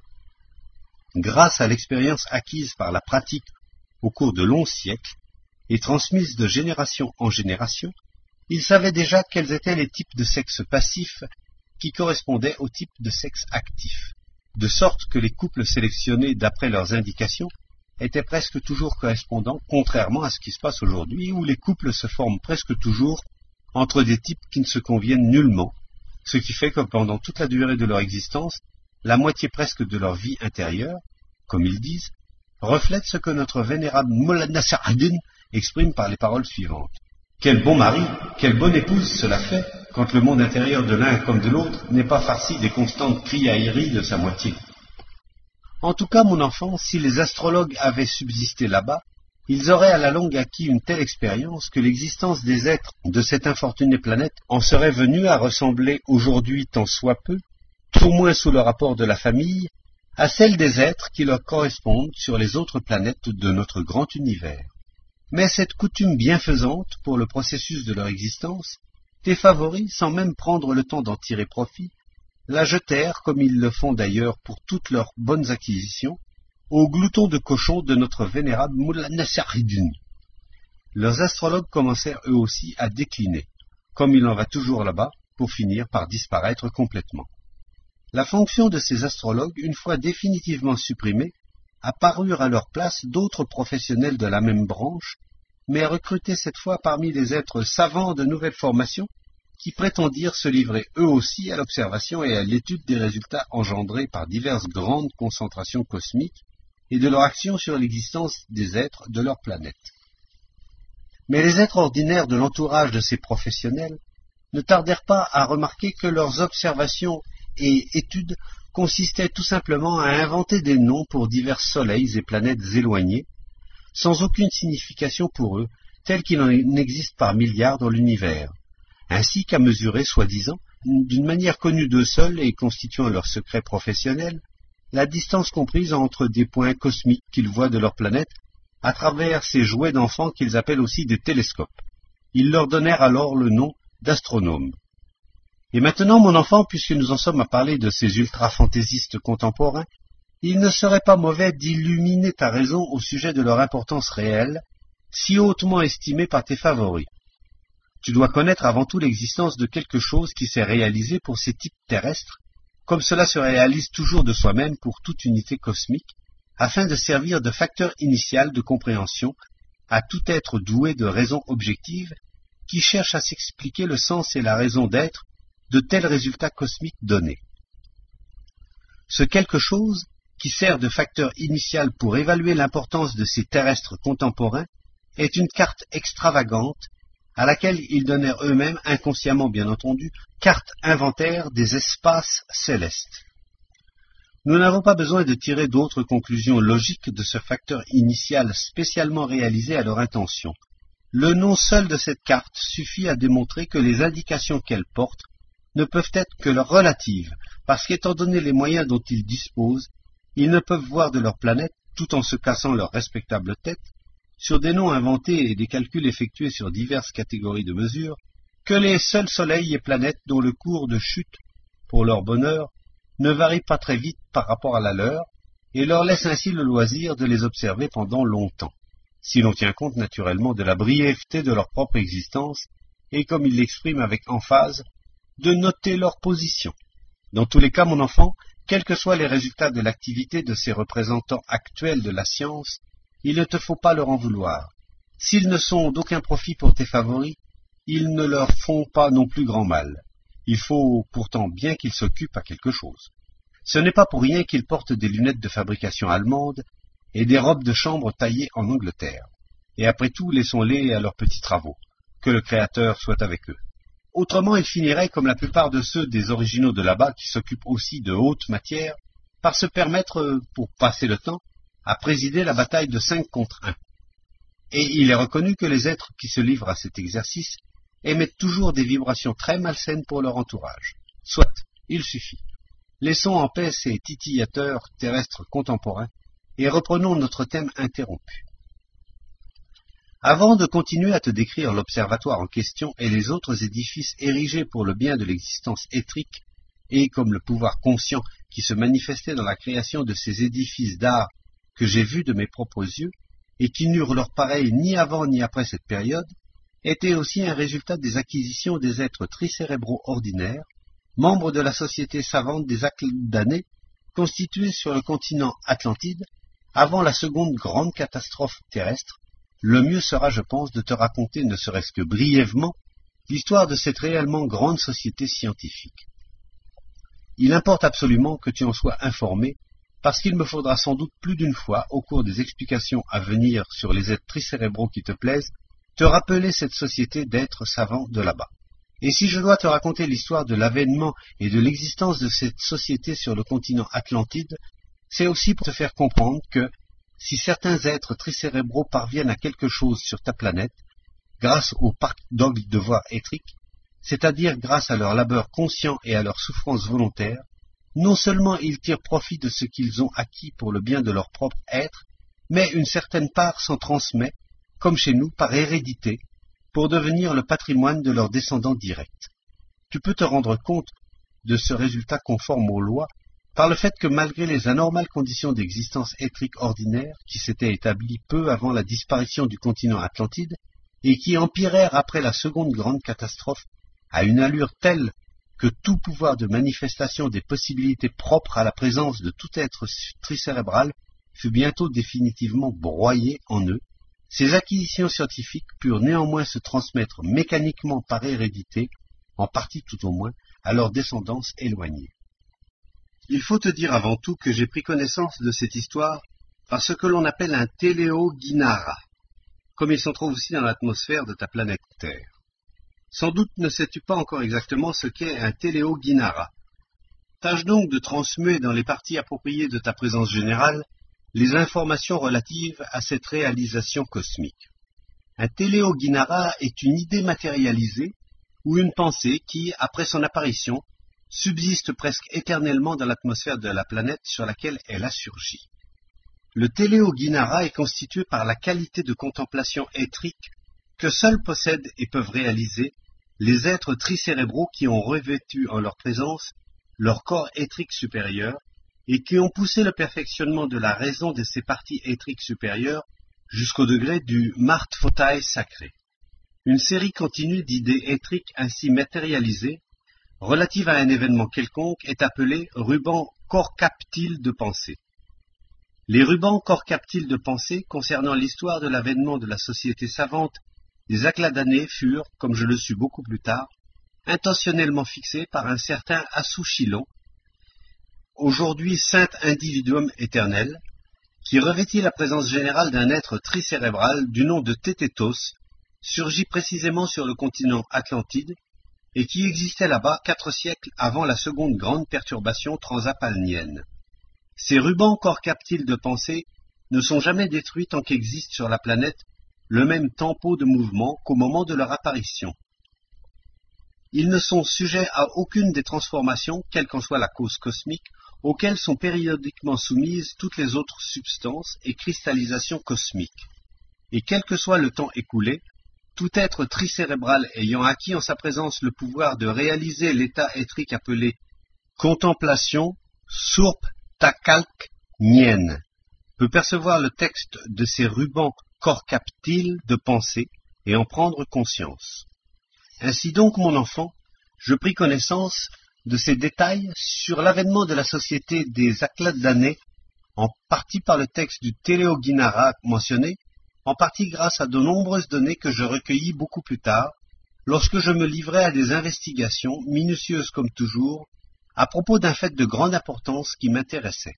Grâce à l'expérience acquise par la pratique au cours de longs siècles et transmise de génération en génération, ils savaient déjà quels étaient les types de sexe passif qui correspondaient aux types de sexe actif, de sorte que les couples sélectionnés d'après leurs indications étaient presque toujours correspondants, contrairement à ce qui se passe aujourd'hui, où les couples se forment presque toujours entre des types qui ne se conviennent nullement, ce qui fait que pendant toute la durée de leur existence, la moitié presque de leur vie intérieure, comme ils disent, reflète ce que notre vénérable Mollah Nasser ad-Din exprime par les paroles suivantes. Quel bon mari, quelle bonne épouse cela fait, quand le monde intérieur de l'un comme de l'autre n'est pas farci des constantes criailleries de sa moitié. En tout cas, mon enfant, si les astrologues avaient subsisté là-bas, ils auraient à la longue acquis une telle expérience que l'existence des êtres de cette infortunée planète en serait venue à ressembler aujourd'hui tant soit peu, tout moins sous le rapport de la famille, à celle des êtres qui leur correspondent sur les autres planètes de notre grand univers. Mais cette coutume bienfaisante pour le processus de leur existence, tes favoris, sans même prendre le temps d'en tirer profit, la jetèrent, comme ils le font d'ailleurs pour toutes leurs bonnes acquisitions, aux gloutons de cochons de notre vénérable Moullah Nassaruddin. Leurs astrologues commencèrent eux aussi à décliner, comme il en va toujours là-bas, pour finir par disparaître complètement. La fonction de ces astrologues, une fois définitivement supprimée, apparurent à leur place d'autres professionnels de la même branche, mais recrutés cette fois parmi des êtres savants de nouvelle formation, qui prétendirent se livrer eux aussi à l'observation et à l'étude des résultats engendrés par diverses grandes concentrations cosmiques et de leur action sur l'existence des êtres de leur planète. Mais les êtres ordinaires de l'entourage de ces professionnels ne tardèrent pas à remarquer que leurs observations et études consistaient tout simplement à inventer des noms pour divers soleils et planètes éloignés, sans aucune signification pour eux, tels qu'il en existe par milliards dans l'univers, ainsi qu'à mesurer, soi-disant, d'une manière connue d'eux seuls et constituant leur secret professionnel, la distance comprise entre des points cosmiques qu'ils voient de leur planète à travers ces jouets d'enfants qu'ils appellent aussi des télescopes. Ils leur donnèrent alors le nom d'astronomes. Et maintenant, mon enfant, puisque nous en sommes à parler de ces ultra-fantaisistes contemporains, il ne serait pas mauvais d'illuminer ta raison au sujet de leur importance réelle, si hautement estimée par tes favoris. Tu dois connaître avant tout l'existence de quelque chose qui s'est réalisé pour ces types terrestres, comme cela se réalise toujours de soi-même pour toute unité cosmique, afin de servir de facteur initial de compréhension à tout être doué de raison objective qui cherche à s'expliquer le sens et la raison d'être de tels résultats cosmiques donnés. Ce quelque chose, qui sert de facteur initial pour évaluer l'importance de ces terrestres contemporains, est une carte extravagante à laquelle ils donnèrent eux-mêmes, inconsciemment bien entendu, carte inventaire des espaces célestes. Nous n'avons pas besoin de tirer d'autres conclusions logiques de ce facteur initial spécialement réalisé à leur intention. Le nom seul de cette carte suffit à démontrer que les indications qu'elle porte ne peuvent être que leurs relatives, parce qu'étant donné les moyens dont ils disposent, ils ne peuvent voir de leur planète, tout en se cassant leur respectable tête, sur des noms inventés et des calculs effectués sur diverses catégories de mesures, que les seuls soleils et planètes dont le cours de chute, pour leur bonheur, ne varie pas très vite par rapport à la leur, et leur laisse ainsi le loisir de les observer pendant longtemps, si l'on tient compte naturellement de la brièveté de leur propre existence, et comme ils l'expriment avec emphase, de noter leur position. Dans tous les cas, mon enfant, quels que soient les résultats de l'activité de ces représentants actuels de la science, il ne te faut pas leur en vouloir. S'ils ne sont d'aucun profit pour tes favoris, ils ne leur font pas non plus grand mal. Il faut pourtant bien qu'ils s'occupent à quelque chose. Ce n'est pas pour rien qu'ils portent des lunettes de fabrication allemande et des robes de chambre taillées en Angleterre. Et après tout, laissons-les à leurs petits travaux. Que le Créateur soit avec eux. Autrement, ils finiraient, comme la plupart de ceux des originaux de là-bas qui s'occupent aussi de hautes matières, par se permettre, pour passer le temps, à présider la bataille de cinq contre un. Et il est reconnu que les êtres qui se livrent à cet exercice émettent toujours des vibrations très malsaines pour leur entourage. Soit, il suffit. Laissons en paix ces titillateurs terrestres contemporains et reprenons notre thème interrompu. Avant de continuer à te décrire l'observatoire en question et les autres édifices érigés pour le bien de l'existence éthrique, et comme le pouvoir conscient qui se manifestait dans la création de ces édifices d'art que j'ai vus de mes propres yeux, et qui n'eurent leur pareil ni avant ni après cette période, était aussi un résultat des acquisitions des êtres tricérébraux ordinaires, membres de la société savante des Atlantides, constituée sur le continent Atlantide, avant la seconde grande catastrophe terrestre. Le mieux sera, je pense, de te raconter, ne serait-ce que brièvement, l'histoire de cette réellement grande société scientifique. Il importe absolument que tu en sois informé, parce qu'il me faudra sans doute plus d'une fois, au cours des explications à venir sur les êtres tricérébraux qui te plaisent, te rappeler cette société d'êtres savants de là-bas. Et si je dois te raconter l'histoire de l'avènement et de l'existence de cette société sur le continent Atlantide, C'est aussi pour te faire comprendre que, si certains êtres tricérébraux parviennent à quelque chose sur ta planète, grâce au paradoxe de devoir éthrique, c'est-à-dire grâce à leur labeur conscient et à leur souffrance volontaire, non seulement ils tirent profit de ce qu'ils ont acquis pour le bien de leur propre être, mais une certaine part s'en transmet, comme chez nous, par hérédité, pour devenir le patrimoine de leurs descendants directs. Tu peux te rendre compte de ce résultat conforme aux lois par le fait que malgré les anormales conditions d'existence éthrique ordinaire qui s'étaient établies peu avant la disparition du continent Atlantide et qui empirèrent après la seconde grande catastrophe à une allure telle que tout pouvoir de manifestation des possibilités propres à la présence de tout être tricérébral fut bientôt définitivement broyé en eux, ces acquisitions scientifiques purent néanmoins se transmettre mécaniquement par hérédité, en partie tout au moins, à leur descendance éloignée. Il faut te dire avant tout que j'ai pris connaissance de cette histoire par ce que l'on appelle un téléoguinara, comme il s'en trouve aussi dans l'atmosphère de ta planète Terre. Sans doute ne sais-tu pas encore exactement ce qu'est un téléoguinara. Tâche donc de transmuer dans les parties appropriées de ta présence générale les informations relatives à cette réalisation cosmique. Un téléoguinara est une idée matérialisée ou une pensée qui, après son apparition, subsiste presque éternellement dans l'atmosphère de la planète sur laquelle elle a surgi. Le téléoguinara est constitué par la qualité de contemplation éthrique que seuls possèdent et peuvent réaliser les êtres tricérébraux qui ont revêtu en leur présence leur corps éthrique supérieur et qui ont poussé le perfectionnement de la raison de ces parties éthriques supérieures jusqu'au degré du Martphotai sacré. Une série continue d'idées éthriques ainsi matérialisées relative à un événement quelconque est appelée ruban corps-captile de pensée. Les rubans corps-captiles de pensée concernant l'histoire de l'avènement de la société savante des Akladanés furent, comme je le sus beaucoup plus tard, intentionnellement fixés par un certain Asouchilon, aujourd'hui saint individuum éternel, qui revêtit la présence générale d'un être tricérébral du nom de Tététos, surgi précisément sur le continent Atlantide, et qui existait là-bas quatre siècles avant la seconde grande perturbation transapalnienne. Ces rubans corps-captiles de pensée ne sont jamais détruits tant qu'existe sur la planète le même tempo de mouvement qu'au moment de leur apparition. Ils ne sont sujets à aucune des transformations, quelle qu'en soit la cause cosmique, auxquelles sont périodiquement soumises toutes les autres substances et cristallisations cosmiques. Et quel que soit le temps écoulé, tout être tricérébral ayant acquis en sa présence le pouvoir de réaliser l'état éthrique appelé contemplation surp takalk nien peut percevoir le texte de ces rubans corps captiles de pensée et en prendre conscience. Ainsi donc, mon enfant, je pris connaissance de ces détails sur l'avènement de la société des Akladanés, en partie par le texte du Téléoguinara mentionné, en partie grâce à de nombreuses données que je recueillis beaucoup plus tard, lorsque je me livrai à des investigations, minutieuses comme toujours, à propos d'un fait de grande importance qui m'intéressait.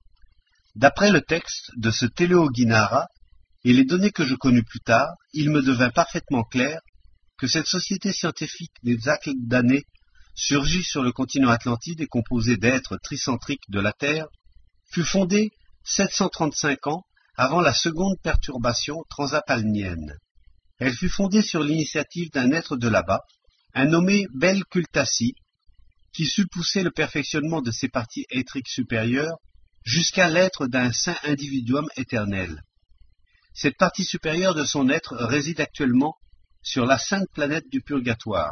D'après le texte de ce Téléoguinara et les données que je connus plus tard, il me devint parfaitement clair que cette société scientifique des Akladanés, surgie sur le continent Atlantide et composée d'êtres tricentriques de la Terre, fut fondée sept cent trente-cinq ans avant la seconde perturbation transapalnienne. Elle fut fondée sur l'initiative d'un être de là-bas, un nommé Bel-Kultassi, qui sut pousser le perfectionnement de ses parties éthriques supérieures jusqu'à l'être d'un saint individuum éternel. Cette partie supérieure de son être réside actuellement sur la sainte planète du purgatoire.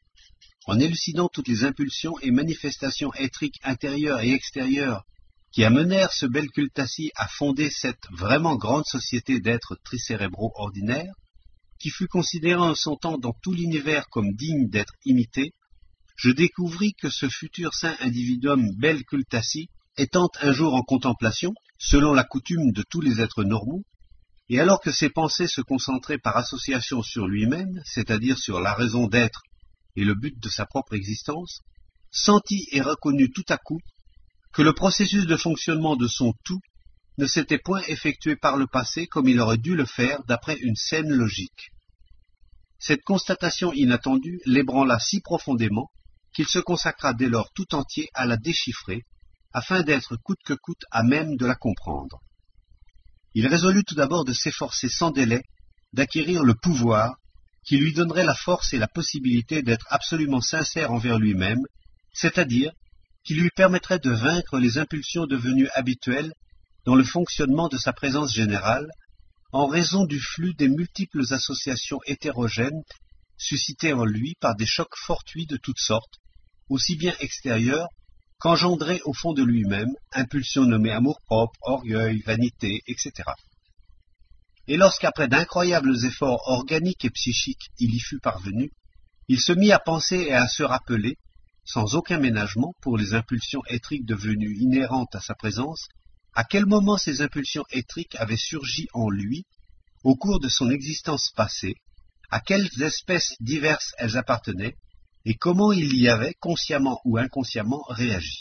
En élucidant toutes les impulsions et manifestations éthriques intérieures et extérieures qui amenèrent ce Bel-Kultassi à fonder cette vraiment grande société d'êtres tricérébraux ordinaires, qui fut considérée en son temps dans tout l'univers comme digne d'être imitée, je découvris que ce futur saint individuum Bel-Kultassi, étant un jour en contemplation, selon la coutume de tous les êtres normaux, et alors que ses pensées se concentraient par association sur lui-même, c'est-à-dire sur la raison d'être et le but de sa propre existence, sentit et reconnut tout à coup que le processus de fonctionnement de son tout ne s'était point effectué par le passé comme il aurait dû le faire d'après une saine logique. Cette constatation inattendue l'ébranla si profondément qu'il se consacra dès lors tout entier à la déchiffrer, afin d'être coûte que coûte à même de la comprendre. Il résolut tout d'abord de s'efforcer sans délai d'acquérir le pouvoir qui lui donnerait la force et la possibilité d'être absolument sincère envers lui-même, c'est-à-dire qui lui permettrait de vaincre les impulsions devenues habituelles dans le fonctionnement de sa présence générale, en raison du flux des multiples associations hétérogènes suscitées en lui par des chocs fortuits de toutes sortes, aussi bien extérieurs qu'engendrés au fond de lui-même, impulsions nommées amour-propre, orgueil, vanité, et cetera. Et lorsqu'après d'incroyables efforts organiques et psychiques il y fut parvenu, il se mit à penser et à se rappeler, sans aucun ménagement pour les impulsions éthriques devenues inhérentes à sa présence, à quel moment ces impulsions éthriques avaient surgi en lui, au cours de son existence passée, à quelles espèces diverses elles appartenaient, et comment il y avait, consciemment ou inconsciemment, réagi.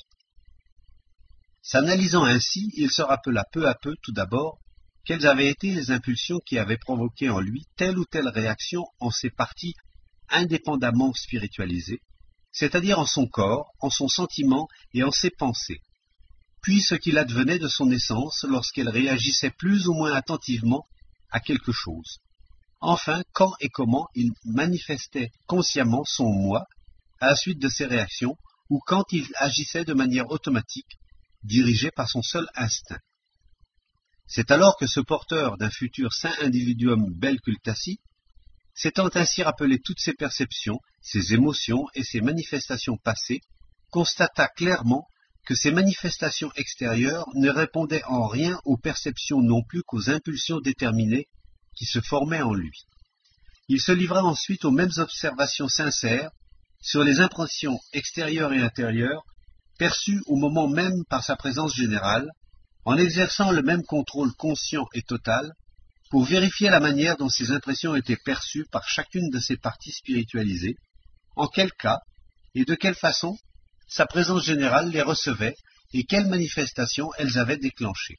S'analysant ainsi, il se rappela peu à peu, tout d'abord, quelles avaient été les impulsions qui avaient provoqué en lui telle ou telle réaction en ses parties indépendamment spiritualisées, c'est-à-dire en son corps, en son sentiment et en ses pensées, puis ce qu'il advenait de son essence lorsqu'elle réagissait plus ou moins attentivement à quelque chose. Enfin, quand et comment il manifestait consciemment son moi à la suite de ses réactions, ou quand il agissait de manière automatique, dirigé par son seul instinct. C'est alors que ce porteur d'un futur saint individuum bel cultassi, s'étant ainsi rappelé toutes ses perceptions, ses émotions et ses manifestations passées, constata clairement que ces manifestations extérieures ne répondaient en rien aux perceptions non plus qu'aux impulsions déterminées qui se formaient en lui. Il se livra ensuite aux mêmes observations sincères sur les impressions extérieures et intérieures perçues au moment même par sa présence générale, en exerçant le même contrôle conscient et total pour vérifier la manière dont ces impressions étaient perçues par chacune de ses parties spiritualisées, en quel cas et de quelle façon sa présence générale les recevait et quelles manifestations elles avaient déclenchées.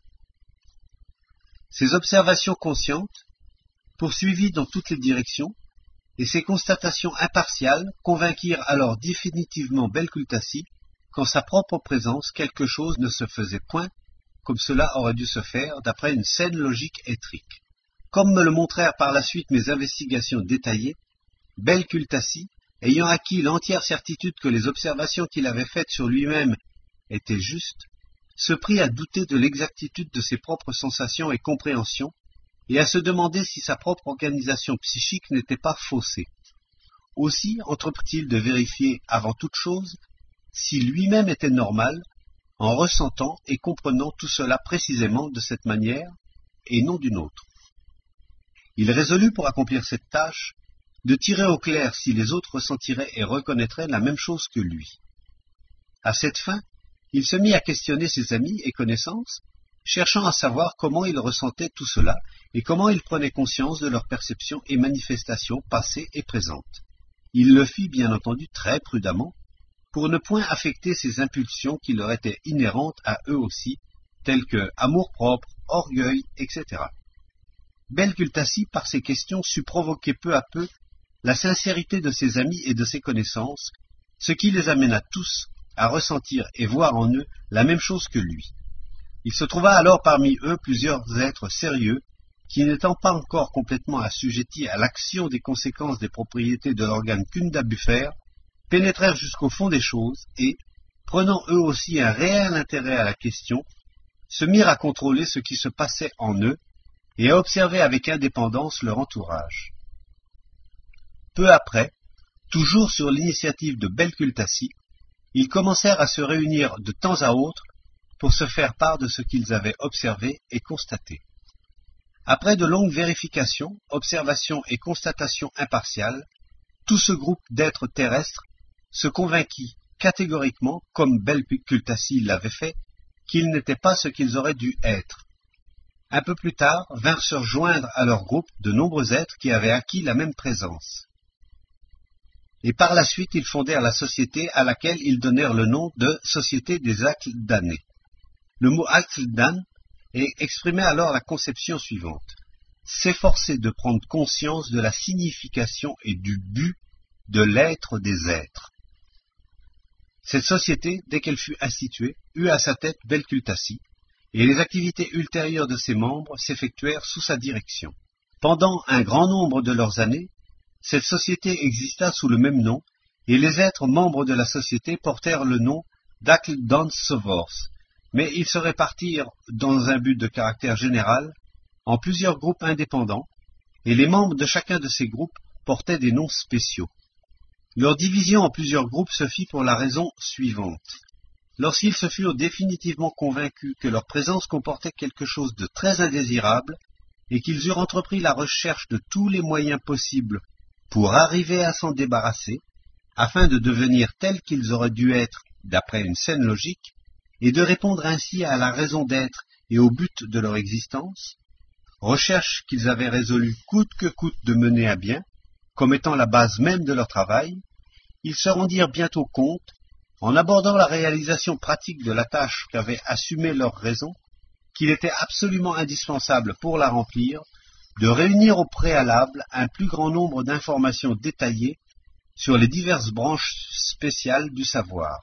Ces observations conscientes, poursuivies dans toutes les directions, et ces constatations impartiales convainquirent alors définitivement bel cultassi qu'en sa propre présence quelque chose ne se faisait point comme cela aurait dû se faire d'après une saine logique éthrique. Comme me le montrèrent par la suite mes investigations détaillées, bel cultassi, ayant acquis l'entière certitude que les observations qu'il avait faites sur lui-même étaient justes, se prit à douter de l'exactitude de ses propres sensations et compréhensions, et à se demander si sa propre organisation psychique n'était pas faussée. Aussi entreprit-il de vérifier, avant toute chose, si lui-même était normal, en ressentant et comprenant tout cela précisément de cette manière, et non d'une autre. Il résolut, pour accomplir cette tâche, de tirer au clair si les autres ressentiraient et reconnaîtraient la même chose que lui. À cette fin, il se mit à questionner ses amis et connaissances, cherchant à savoir comment ils ressentaient tout cela et comment ils prenaient conscience de leurs perceptions et manifestations passées et présentes. Il le fit bien entendu très prudemment, pour ne point affecter ces impulsions qui leur étaient inhérentes à eux aussi, telles que amour-propre, orgueil, et cetera. Bel cultassi, par ces questions, sut provoquer peu à peu la sincérité de ses amis et de ses connaissances, ce qui les amena tous à ressentir et voir en eux la même chose que lui. Il se trouva alors parmi eux plusieurs êtres sérieux, qui n'étant pas encore complètement assujettis à l'action des conséquences des propriétés de l'organe kunda buffer, pénétrèrent jusqu'au fond des choses et, prenant eux aussi un réel intérêt à la question, se mirent à contrôler ce qui se passait en eux et à observer avec indépendance leur entourage. Peu après, toujours sur l'initiative de bel cultassi, ils commencèrent à se réunir de temps à autre pour se faire part de ce qu'ils avaient observé et constaté. Après de longues vérifications, observations et constatations impartiales, tout ce groupe d'êtres terrestres se convainquit catégoriquement, comme bel cultassi l'avait fait, qu'ils n'étaient pas ce qu'ils auraient dû être. Un peu plus tard, vinrent se rejoindre à leur groupe de nombreux êtres qui avaient acquis la même présence. Et par la suite, ils fondèrent la société à laquelle ils donnèrent le nom de Société des Akldannés. Le mot Akldan exprimait alors la conception suivante: s'efforcer de prendre conscience de la signification et du but de l'être des êtres. Cette société, dès qu'elle fut instituée, eut à sa tête Belkultassi, et les activités ultérieures de ses membres s'effectuèrent sous sa direction. Pendant un grand nombre de leurs années, cette société exista sous le même nom, et les êtres membres de la société portèrent le nom d'Akldans-Sovors, mais ils se répartirent dans un but de caractère général en plusieurs groupes indépendants, et les membres de chacun de ces groupes portaient des noms spéciaux. Leur division en plusieurs groupes se fit pour la raison suivante. Lorsqu'ils se furent définitivement convaincus que leur présence comportait quelque chose de très indésirable, et qu'ils eurent entrepris la recherche de tous les moyens possibles pour arriver à s'en débarrasser, afin de devenir tels qu'ils auraient dû être d'après une saine logique, et de répondre ainsi à la raison d'être et au but de leur existence, recherche qu'ils avaient résolu coûte que coûte de mener à bien, comme étant la base même de leur travail, ils se rendirent bientôt compte, en abordant la réalisation pratique de la tâche qu'avait assumée leur raison, qu'il était absolument indispensable pour la remplir de réunir au préalable un plus grand nombre d'informations détaillées sur les diverses branches spéciales du savoir.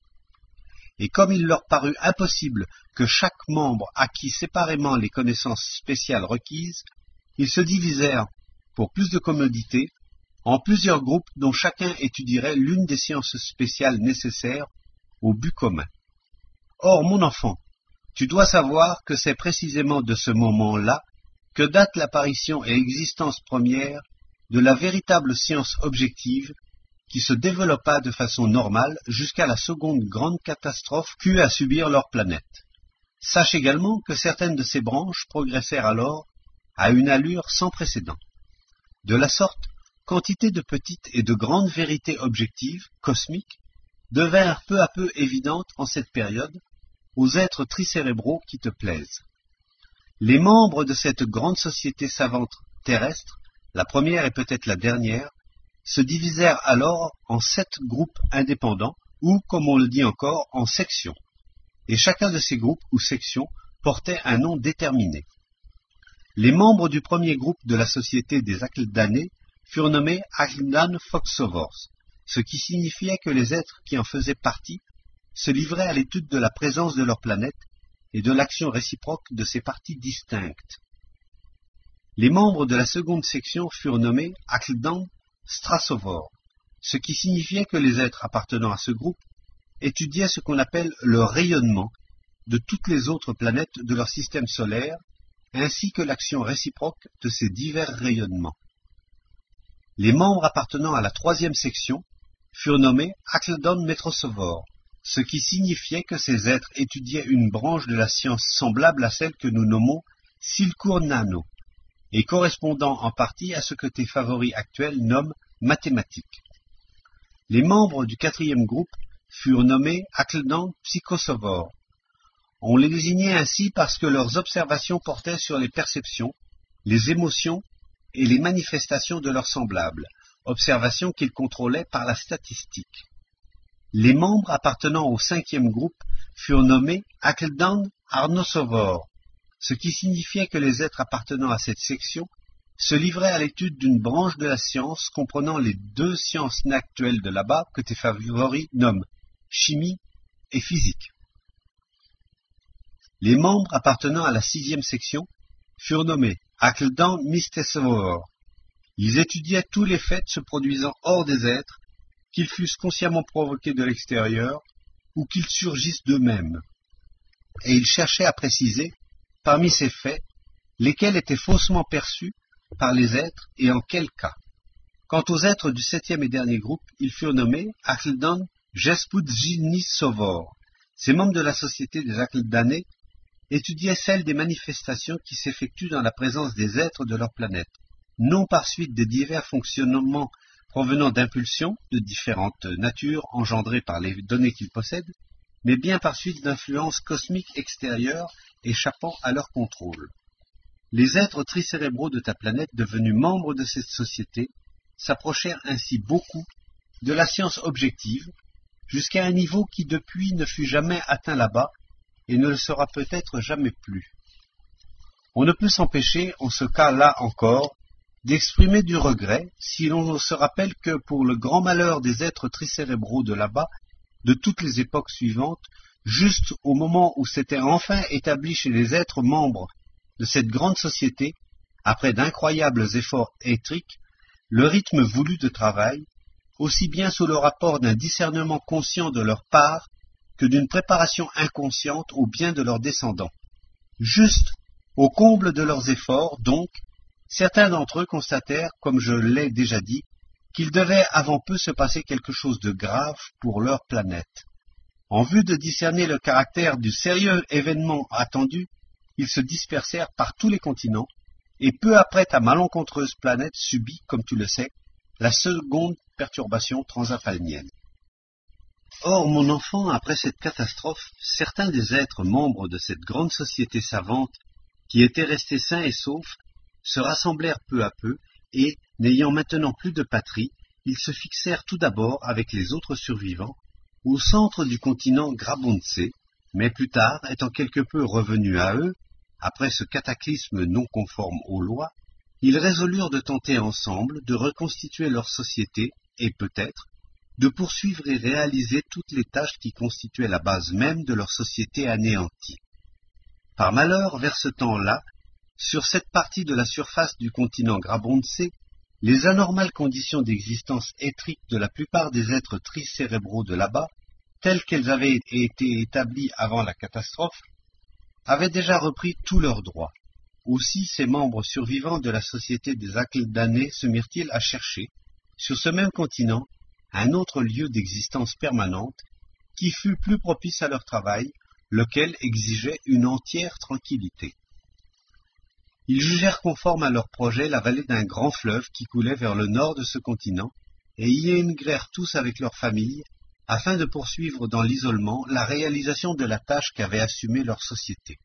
Et comme il leur parut impossible que chaque membre acquît séparément les connaissances spéciales requises, ils se divisèrent, pour plus de commodité, en plusieurs groupes dont chacun étudierait l'une des sciences spéciales nécessaires au but commun. Or, mon enfant, tu dois savoir que c'est précisément de ce moment-là que date l'apparition et existence première de la véritable science objective qui se développa de façon normale jusqu'à la seconde grande catastrophe qu'eut à subir leur planète. Sache également que certaines de ces branches progressèrent alors à une allure sans précédent. De la sorte, quantité de petites et de grandes vérités objectives, cosmiques, devinrent peu à peu évidentes en cette période aux êtres tricérébraux qui te plaisent. Les membres de cette grande société savante terrestre, la première et peut-être la dernière, se divisèrent alors en sept groupes indépendants, ou, comme on le dit encore, en sections, et chacun de ces groupes ou sections portait un nom déterminé. Les membres du premier groupe de la société des Akldanés furent nommés Akldan Foxovors, ce qui signifiait que les êtres qui en faisaient partie se livraient à l'étude de la présence de leur planète et de l'action réciproque de ces parties distinctes. Les membres de la seconde section furent nommés Akldan Strasovors, ce qui signifiait que les êtres appartenant à ce groupe étudiaient ce qu'on appelle le rayonnement de toutes les autres planètes de leur système solaire, ainsi que l'action réciproque de ces divers rayonnements. Les membres appartenant à la troisième section furent nommés Akldan Metrosovors, ce qui signifiait que ces êtres étudiaient une branche de la science semblable à celle que nous nommons Silkur Nano, et correspondant en partie à ce que tes favoris actuels nomment mathématiques. Les membres du quatrième groupe furent nommés Akldan Psychosovors. On les désignait ainsi parce que leurs observations portaient sur les perceptions, les émotions et les manifestations de leurs semblables, observations qu'ils contrôlaient par la statistique. Les membres appartenant au cinquième groupe furent nommés Akldan Arnosovors, ce qui signifiait que les êtres appartenant à cette section se livraient à l'étude d'une branche de la science comprenant les deux sciences actuelles de là-bas que tes favoris nomment chimie et physique. Les membres appartenant à la sixième section furent nommés Akldan Mystesovors. Ils étudiaient tous les faits se produisant hors des êtres, qu'ils fussent consciemment provoqués de l'extérieur ou qu'ils surgissent d'eux-mêmes. Et ils cherchaient à préciser, parmi ces faits, lesquels étaient faussement perçus par les êtres et en quel cas. Quant aux êtres du septième et dernier groupe, ils furent nommés Akldan Jespudzhinisovors. Ces membres de la société des Akldanés étudiaient celles des manifestations qui s'effectuent dans la présence des êtres de leur planète, non par suite des divers fonctionnements provenant d'impulsions de différentes natures engendrées par les données qu'ils possèdent, mais bien par suite d'influences cosmiques extérieures échappant à leur contrôle. Les êtres tricérébraux de ta planète, devenus membres de cette société, s'approchèrent ainsi beaucoup de la science objective, jusqu'à un niveau qui depuis ne fut jamais atteint là-bas, et ne le sera peut-être jamais plus. On ne peut s'empêcher, en ce cas-là encore, d'exprimer du regret si l'on se rappelle que, pour le grand malheur des êtres tricérébraux de là-bas, de toutes les époques suivantes, juste au moment où s'était enfin établi chez les êtres membres de cette grande société, après d'incroyables efforts étriques, le rythme voulu de travail, aussi bien sous le rapport d'un discernement conscient de leur part que d'une préparation inconsciente au bien de leurs descendants. Juste au comble de leurs efforts, donc, certains d'entre eux constatèrent, comme je l'ai déjà dit, qu'il devait avant peu se passer quelque chose de grave pour leur planète. En vue de discerner le caractère du sérieux événement attendu, ils se dispersèrent par tous les continents, et peu après ta malencontreuse planète subit, comme tu le sais, la seconde perturbation transalpinienne. Or, mon enfant, après cette catastrophe, certains des êtres membres de cette grande société savante, qui étaient restés sains et saufs, se rassemblèrent peu à peu, et, n'ayant maintenant plus de patrie, ils se fixèrent tout d'abord, avec les autres survivants, au centre du continent Grabonce, mais plus tard, étant quelque peu revenus à eux, après ce cataclysme non conforme aux lois, ils résolurent de tenter ensemble de reconstituer leur société et peut-être de poursuivre et réaliser toutes les tâches qui constituaient la base même de leur société anéantie. Par malheur, vers ce temps-là, sur cette partie de la surface du continent Grabonce, les anormales conditions d'existence étrique de la plupart des êtres tricérébraux de là-bas, telles qu'elles avaient été établies avant la catastrophe, avaient déjà repris tous leurs droits. Aussi ces membres survivants de la société des Akldane se mirent-ils à chercher, sur ce même continent, un autre lieu d'existence permanente, qui fût plus propice à leur travail, lequel exigeait une entière tranquillité. Ils jugèrent conforme à leur projet la vallée d'un grand fleuve qui coulait vers le nord de ce continent, et y émigrèrent tous avec leurs familles, afin de poursuivre dans l'isolement la réalisation de la tâche qu'avait assumée leur société.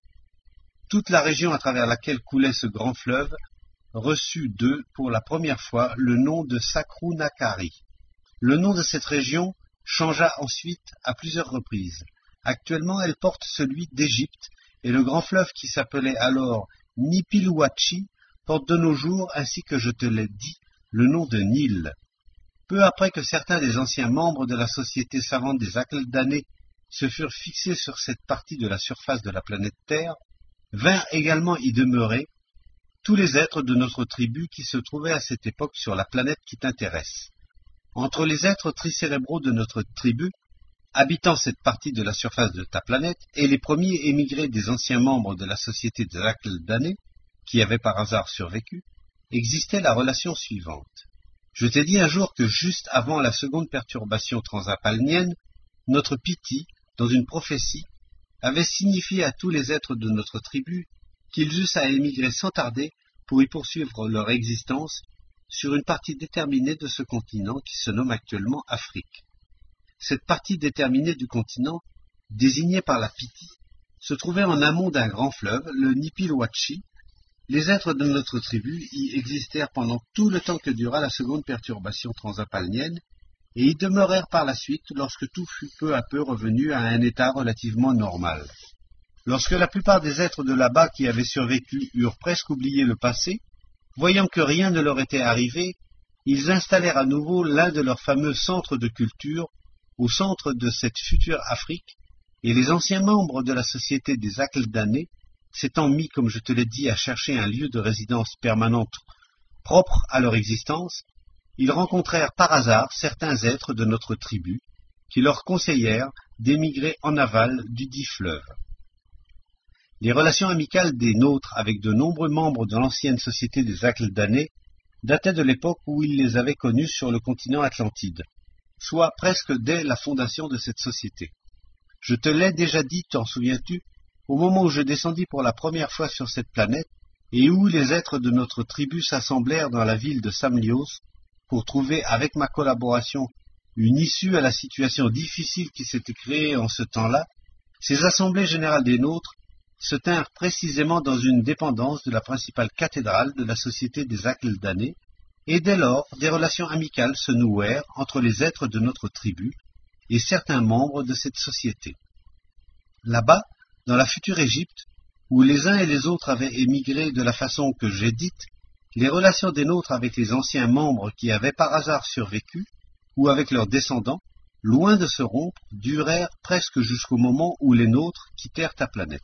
Toute la région à travers laquelle coulait ce grand fleuve reçut d'eux, pour la première fois, le nom de Sakrunakari. Le nom de cette région changea ensuite à plusieurs reprises. Actuellement, elle porte celui d'Égypte, et le grand fleuve qui s'appelait alors Nipilouachi porte de nos jours, ainsi que je te l'ai dit, le nom de Nil. Peu après que certains des anciens membres de la société savante des Akldane se furent fixés sur cette partie de la surface de la planète Terre, vinrent également y demeurer tous les êtres de notre tribu qui se trouvaient à cette époque sur la planète qui t'intéresse. Entre les êtres tricérébraux de notre tribu, habitant cette partie de la surface de ta planète, et les premiers émigrés des anciens membres de la société des Akldane, qui avaient par hasard survécu, existait la relation suivante. Je t'ai dit un jour que juste avant la seconde perturbation transalpinienne, notre Piti, dans une prophétie, avait signifié à tous les êtres de notre tribu qu'ils eussent à émigrer sans tarder pour y poursuivre leur existence sur une partie déterminée de ce continent qui se nomme actuellement Afrique. Cette partie déterminée du continent, désignée par la Piti, se trouvait en amont d'un grand fleuve, le Nipilouachi. Les êtres de notre tribu y existèrent pendant tout le temps que dura la seconde perturbation transalpinienne, et y demeurèrent par la suite lorsque tout fut peu à peu revenu à un état relativement normal. Lorsque la plupart des êtres de là-bas qui avaient survécu eurent presque oublié le passé, voyant que rien ne leur était arrivé, ils installèrent à nouveau l'un de leurs fameux centres de culture au centre de cette future Afrique, et les anciens membres de la société des Akldane, s'étant mis, comme je te l'ai dit, à chercher un lieu de résidence permanente propre à leur existence, ils rencontrèrent par hasard certains êtres de notre tribu, qui leur conseillèrent d'émigrer en aval du dit fleuve. Les relations amicales des nôtres avec de nombreux membres de l'ancienne société des Akldane dataient de l'époque où ils les avaient connus sur le continent Atlantide, soit presque dès la fondation de cette société. Je te l'ai déjà dit, t'en souviens-tu, au moment où je descendis pour la première fois sur cette planète, et où les êtres de notre tribu s'assemblèrent dans la ville de Samlios pour trouver, avec ma collaboration, une issue à la situation difficile qui s'était créée en ce temps-là, ces assemblées générales des nôtres se tinrent précisément dans une dépendance de la principale cathédrale de la société des Akldane, et dès lors des relations amicales se nouèrent entre les êtres de notre tribu et certains membres de cette société. Là-bas, dans la future Égypte, où les uns et les autres avaient émigré de la façon que j'ai dite, les relations des nôtres avec les anciens membres qui avaient par hasard survécu, ou avec leurs descendants, loin de se rompre, durèrent presque jusqu'au moment où les nôtres quittèrent ta planète.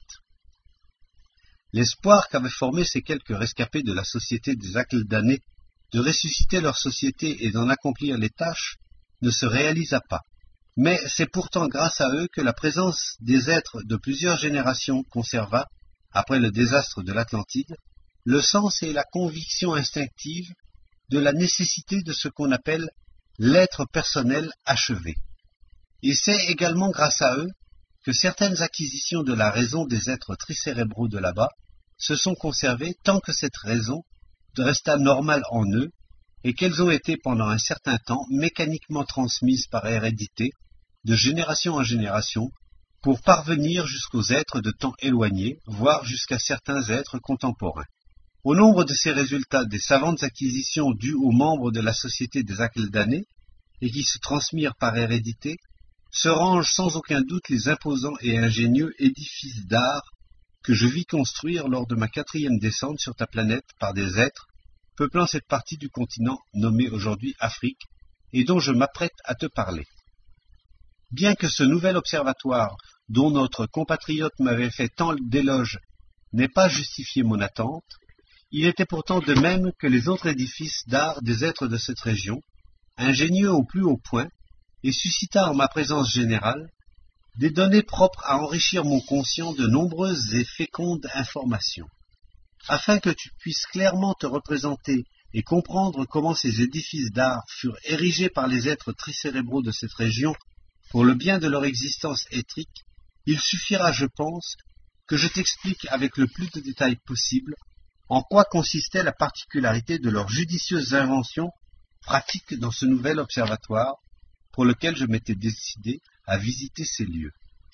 L'espoir qu'avaient formé ces quelques rescapés de la société des Akeldanais de ressusciter leur société et d'en accomplir les tâches ne se réalisa pas. Mais c'est pourtant grâce à eux que la présence des êtres de plusieurs générations conserva, après le désastre de l'Atlantide, le sens et la conviction instinctive de la nécessité de ce qu'on appelle l'être personnel achevé. Et c'est également grâce à eux que certaines acquisitions de la raison des êtres tricérébraux de là-bas se sont conservées tant que cette raison resta normale en eux et qu'elles ont été pendant un certain temps mécaniquement transmises par hérédité de génération en génération pour parvenir jusqu'aux êtres de temps éloignés, voire jusqu'à certains êtres contemporains. Au nombre de ces résultats des savantes acquisitions dues aux membres de la société des Akeldanais et qui se transmirent par hérédité, se rangent sans aucun doute les imposants et ingénieux édifices d'art que je vis construire lors de ma quatrième descente sur ta planète par des êtres peuplant cette partie du continent nommée aujourd'hui Afrique et dont je m'apprête à te parler. Bien que ce nouvel observatoire, dont notre compatriote m'avait fait tant d'éloges, n'ait pas justifié mon attente, il était pourtant de même que les autres édifices d'art des êtres de cette région, ingénieux au plus haut point, et suscita en ma présence générale des données propres à enrichir mon conscient de nombreuses et fécondes informations. Afin que tu puisses clairement te représenter et comprendre comment ces édifices d'art furent érigés par les êtres tricérébraux de cette région pour le bien de leur existence étrique, il suffira, je pense, que je t'explique avec le plus de détails possible en quoi consistait la particularité de leurs judicieuses inventions pratiques dans ce nouvel observatoire pour lequel je m'étais décidé à visiter ces lieux.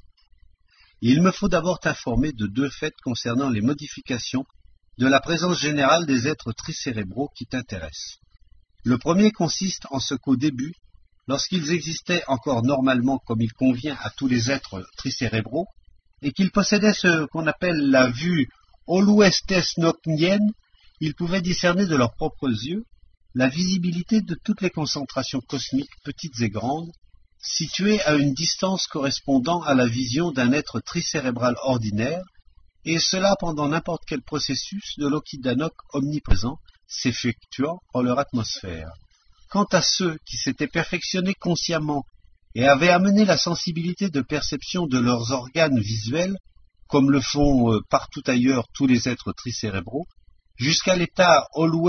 Il me faut d'abord t'informer de deux faits concernant les modifications de la présence générale des êtres tricérébraux qui t'intéressent. Le premier consiste en ce qu'au début, lorsqu'ils existaient encore normalement comme il convient à tous les êtres tricérébraux, et qu'ils possédaient ce qu'on appelle la vue holuestesnoknienne, ils pouvaient discerner de leurs propres yeux la visibilité de toutes les concentrations cosmiques, petites et grandes, situées à une distance correspondant à la vision d'un être tricérébral ordinaire, et cela pendant n'importe quel processus de l'Okidanok omniprésent s'effectuant en leur atmosphère. Quant à ceux qui s'étaient perfectionnés consciemment et avaient amené la sensibilité de perception de leurs organes visuels, comme le font euh, partout ailleurs tous les êtres tricérébraux, jusqu'à l'état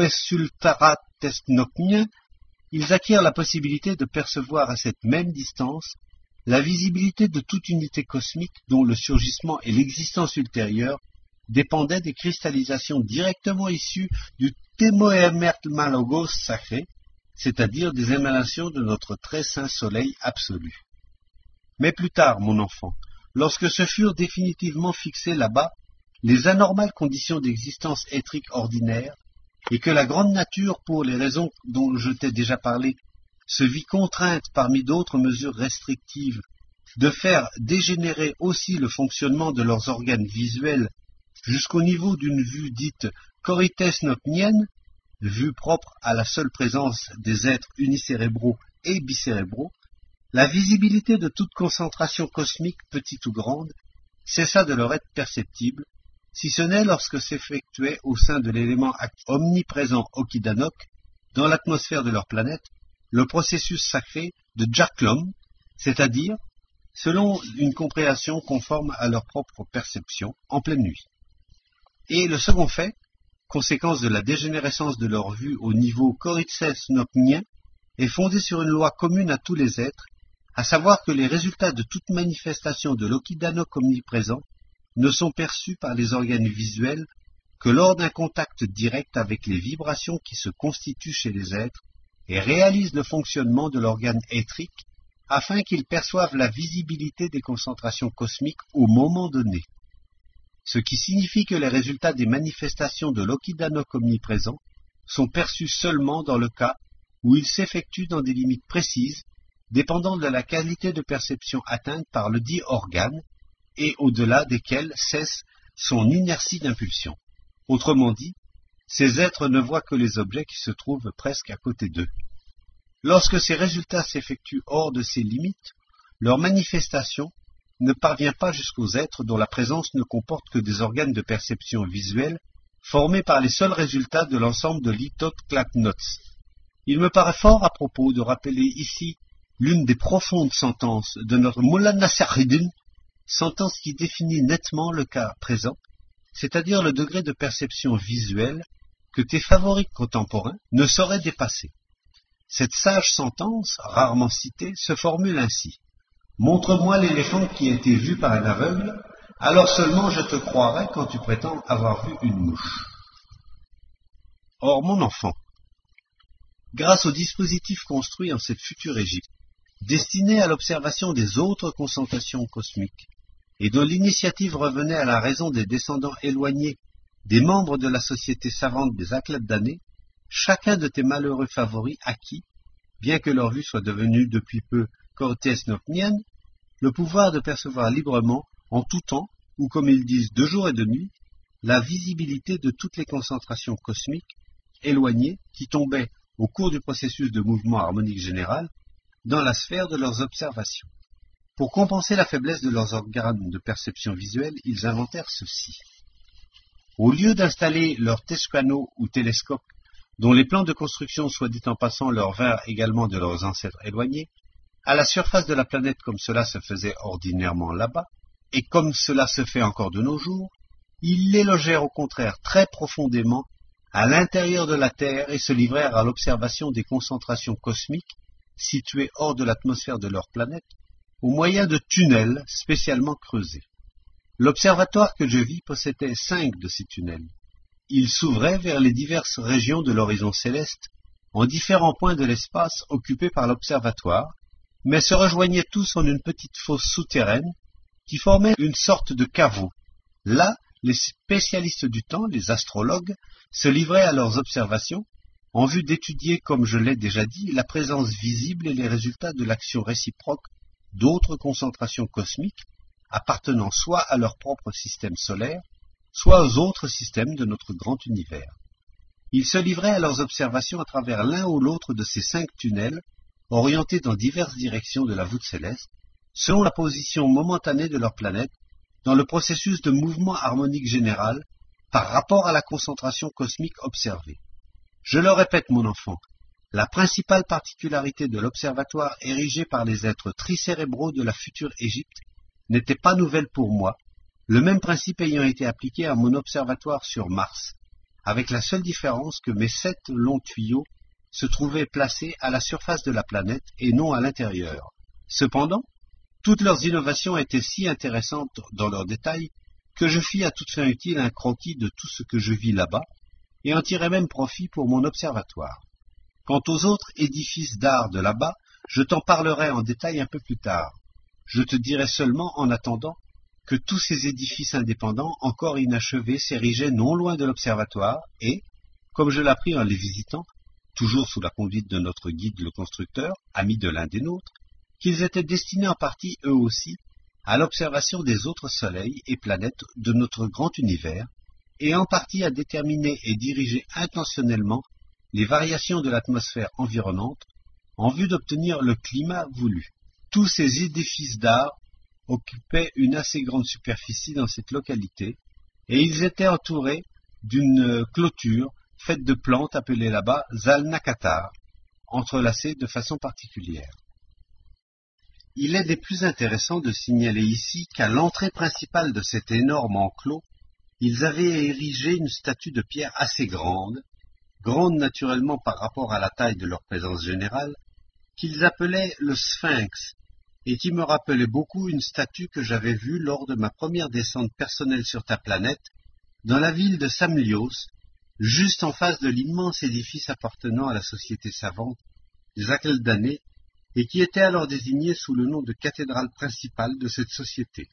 holues-sultaratesnoknien, ils acquièrent la possibilité de percevoir à cette même distance la visibilité de toute unité cosmique dont le surgissement et l'existence ultérieure dépendaient des cristallisations directement issues du Temoemertmalogos sacré, c'est-à-dire des émanations de notre très saint soleil absolu. Mais plus tard, mon enfant, lorsque se furent définitivement fixées là-bas les anormales conditions d'existence étrique ordinaire, et que la grande nature, pour les raisons dont je t'ai déjà parlé, se vit contrainte, parmi d'autres mesures restrictives, de faire dégénérer aussi le fonctionnement de leurs organes visuels jusqu'au niveau d'une vue dite coritesnoknienne, vue propre à la seule présence des êtres unicérébraux et bicérébraux, la visibilité de toute concentration cosmique, petite ou grande, cessa de leur être perceptible, si ce n'est lorsque s'effectuait au sein de l'élément omniprésent Okidanok, dans l'atmosphère de leur planète, le processus sacré de Djaklom, c'est-à-dire, selon une compréhension conforme à leur propre perception, en pleine nuit. Et le second fait, conséquence de la dégénérescence de leur vue au niveau coritesnoknien, est fondé sur une loi commune à tous les êtres, à savoir que les résultats de toute manifestation de l'Okidanok omniprésent ne sont perçus par les organes visuels que lors d'un contact direct avec les vibrations qui se constituent chez les êtres et réalisent le fonctionnement de l'organe étrique afin qu'ils perçoivent la visibilité des concentrations cosmiques au moment donné. Ce qui signifie que les résultats des manifestations de l'Okidanok omniprésent sont perçus seulement dans le cas où ils s'effectuent dans des limites précises dépendant de la qualité de perception atteinte par le dit organe et au-delà desquelles cesse son inertie d'impulsion. Autrement dit, ces êtres ne voient que les objets qui se trouvent presque à côté d'eux. Lorsque ces résultats s'effectuent hors de ces limites, leur manifestation ne parvient pas jusqu'aux êtres dont la présence ne comporte que des organes de perception visuelle formés par les seuls résultats de l'ensemble de l'Itotklatnots. Il me paraît fort à propos de rappeler ici l'une des profondes sentences de notre Mullah Nassereddin, sentence qui définit nettement le cas présent, c'est-à-dire le degré de perception visuelle que tes favoris contemporains ne sauraient dépasser. Cette sage sentence, rarement citée, se formule ainsi. Montre-moi l'éléphant qui a été vu par un aveugle, alors seulement je te croirai quand tu prétends avoir vu une mouche. Or, mon enfant, grâce au dispositif construit en cette future Égypte, destiné à l'observation des autres concentrations cosmiques, et dont l'initiative revenait à la raison des descendants éloignés des membres de la société savante des Akhlad d'années, chacun de tes malheureux favoris acquis, bien que leur vue soit devenue depuis peu cortés nopnienne, le pouvoir de percevoir librement, en tout temps, ou comme ils disent de jour et de nuit, la visibilité de toutes les concentrations cosmiques éloignées qui tombaient au cours du processus de mouvement harmonique général dans la sphère de leurs observations. Pour compenser la faiblesse de leurs organes de perception visuelle, ils inventèrent ceci. Au lieu d'installer leur tescano ou télescope, dont les plans de construction, soit dit en passant, leur vinrent également de leurs ancêtres éloignés, à la surface de la planète comme cela se faisait ordinairement là-bas, et comme cela se fait encore de nos jours, ils les logèrent au contraire très profondément à l'intérieur de la Terre et se livrèrent à l'observation des concentrations cosmiques situées hors de l'atmosphère de leur planète, au moyen de tunnels spécialement creusés. L'observatoire que je vis possédait cinq de ces tunnels. Ils s'ouvraient vers les diverses régions de l'horizon céleste, en différents points de l'espace occupés par l'observatoire, mais se rejoignaient tous en une petite fosse souterraine qui formait une sorte de caveau. Là, les spécialistes du temps, les astrologues, se livraient à leurs observations, en vue d'étudier, comme je l'ai déjà dit, la présence visible et les résultats de l'action réciproque d'autres concentrations cosmiques appartenant soit à leur propre système solaire, soit aux autres systèmes de notre grand univers. Ils se livraient à leurs observations à travers l'un ou l'autre de ces cinq tunnels, orientés dans diverses directions de la voûte céleste, selon la position momentanée de leur planète, dans le processus de mouvement harmonique général, par rapport à la concentration cosmique observée. Je le répète, mon enfant, la principale particularité de l'observatoire érigé par les êtres tricérébraux de la future Égypte n'était pas nouvelle pour moi, le même principe ayant été appliqué à mon observatoire sur Mars, avec la seule différence que mes sept longs tuyaux se trouvaient placés à la surface de la planète et non à l'intérieur. Cependant, toutes leurs innovations étaient si intéressantes dans leurs détails que je fis à toute fin utile un croquis de tout ce que je vis là-bas, et en tirai même profit pour mon observatoire. Quant aux autres édifices d'art de là-bas, je t'en parlerai en détail un peu plus tard. Je te dirai seulement, en attendant, que tous ces édifices indépendants, encore inachevés, s'érigeaient non loin de l'observatoire, et, comme je l'appris en les visitant, toujours sous la conduite de notre guide le constructeur, ami de l'un des nôtres, qu'ils étaient destinés en partie, eux aussi, à l'observation des autres soleils et planètes de notre grand univers, et en partie à déterminer et diriger intentionnellement les variations de l'atmosphère environnante en vue d'obtenir le climat voulu. Tous ces édifices d'art occupaient une assez grande superficie dans cette localité, et ils étaient entourés d'une clôture faite de plantes appelées là-bas Zalnakatar, entrelacées de façon particulière. Il est des plus intéressants de signaler ici qu'à l'entrée principale de cet énorme enclos, ils avaient érigé une statue de pierre assez grande, grande naturellement par rapport à la taille de leur présence générale, qu'ils appelaient le Sphinx, et qui me rappelait beaucoup une statue que j'avais vue lors de ma première descente personnelle sur ta planète, dans la ville de Samlios, juste en face de l'immense édifice appartenant à la société savante des Akhlad d'années, et qui était alors désignée sous le nom de cathédrale principale de cette société.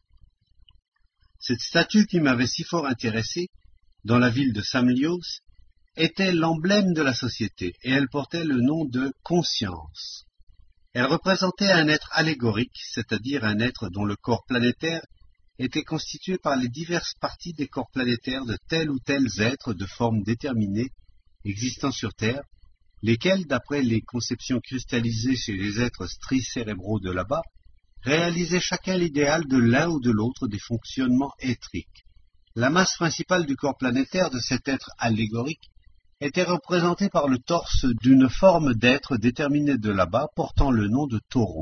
Cette statue qui m'avait si fort intéressé, dans la ville de Samlios, était l'emblème de la société, et elle portait le nom de Conscience. Elle représentait un être allégorique, c'est-à-dire un être dont le corps planétaire était constitué par les diverses parties des corps planétaires de tels ou tels êtres de forme déterminée existant sur Terre, lesquels, d'après les conceptions cristallisées chez les êtres stricérébraux de là-bas, réalisaient chacun l'idéal de l'un ou de l'autre des fonctionnements étriques. La masse principale du corps planétaire de cet être allégorique était représentée par le torse d'une forme d'être déterminée de là-bas portant le nom de taureau.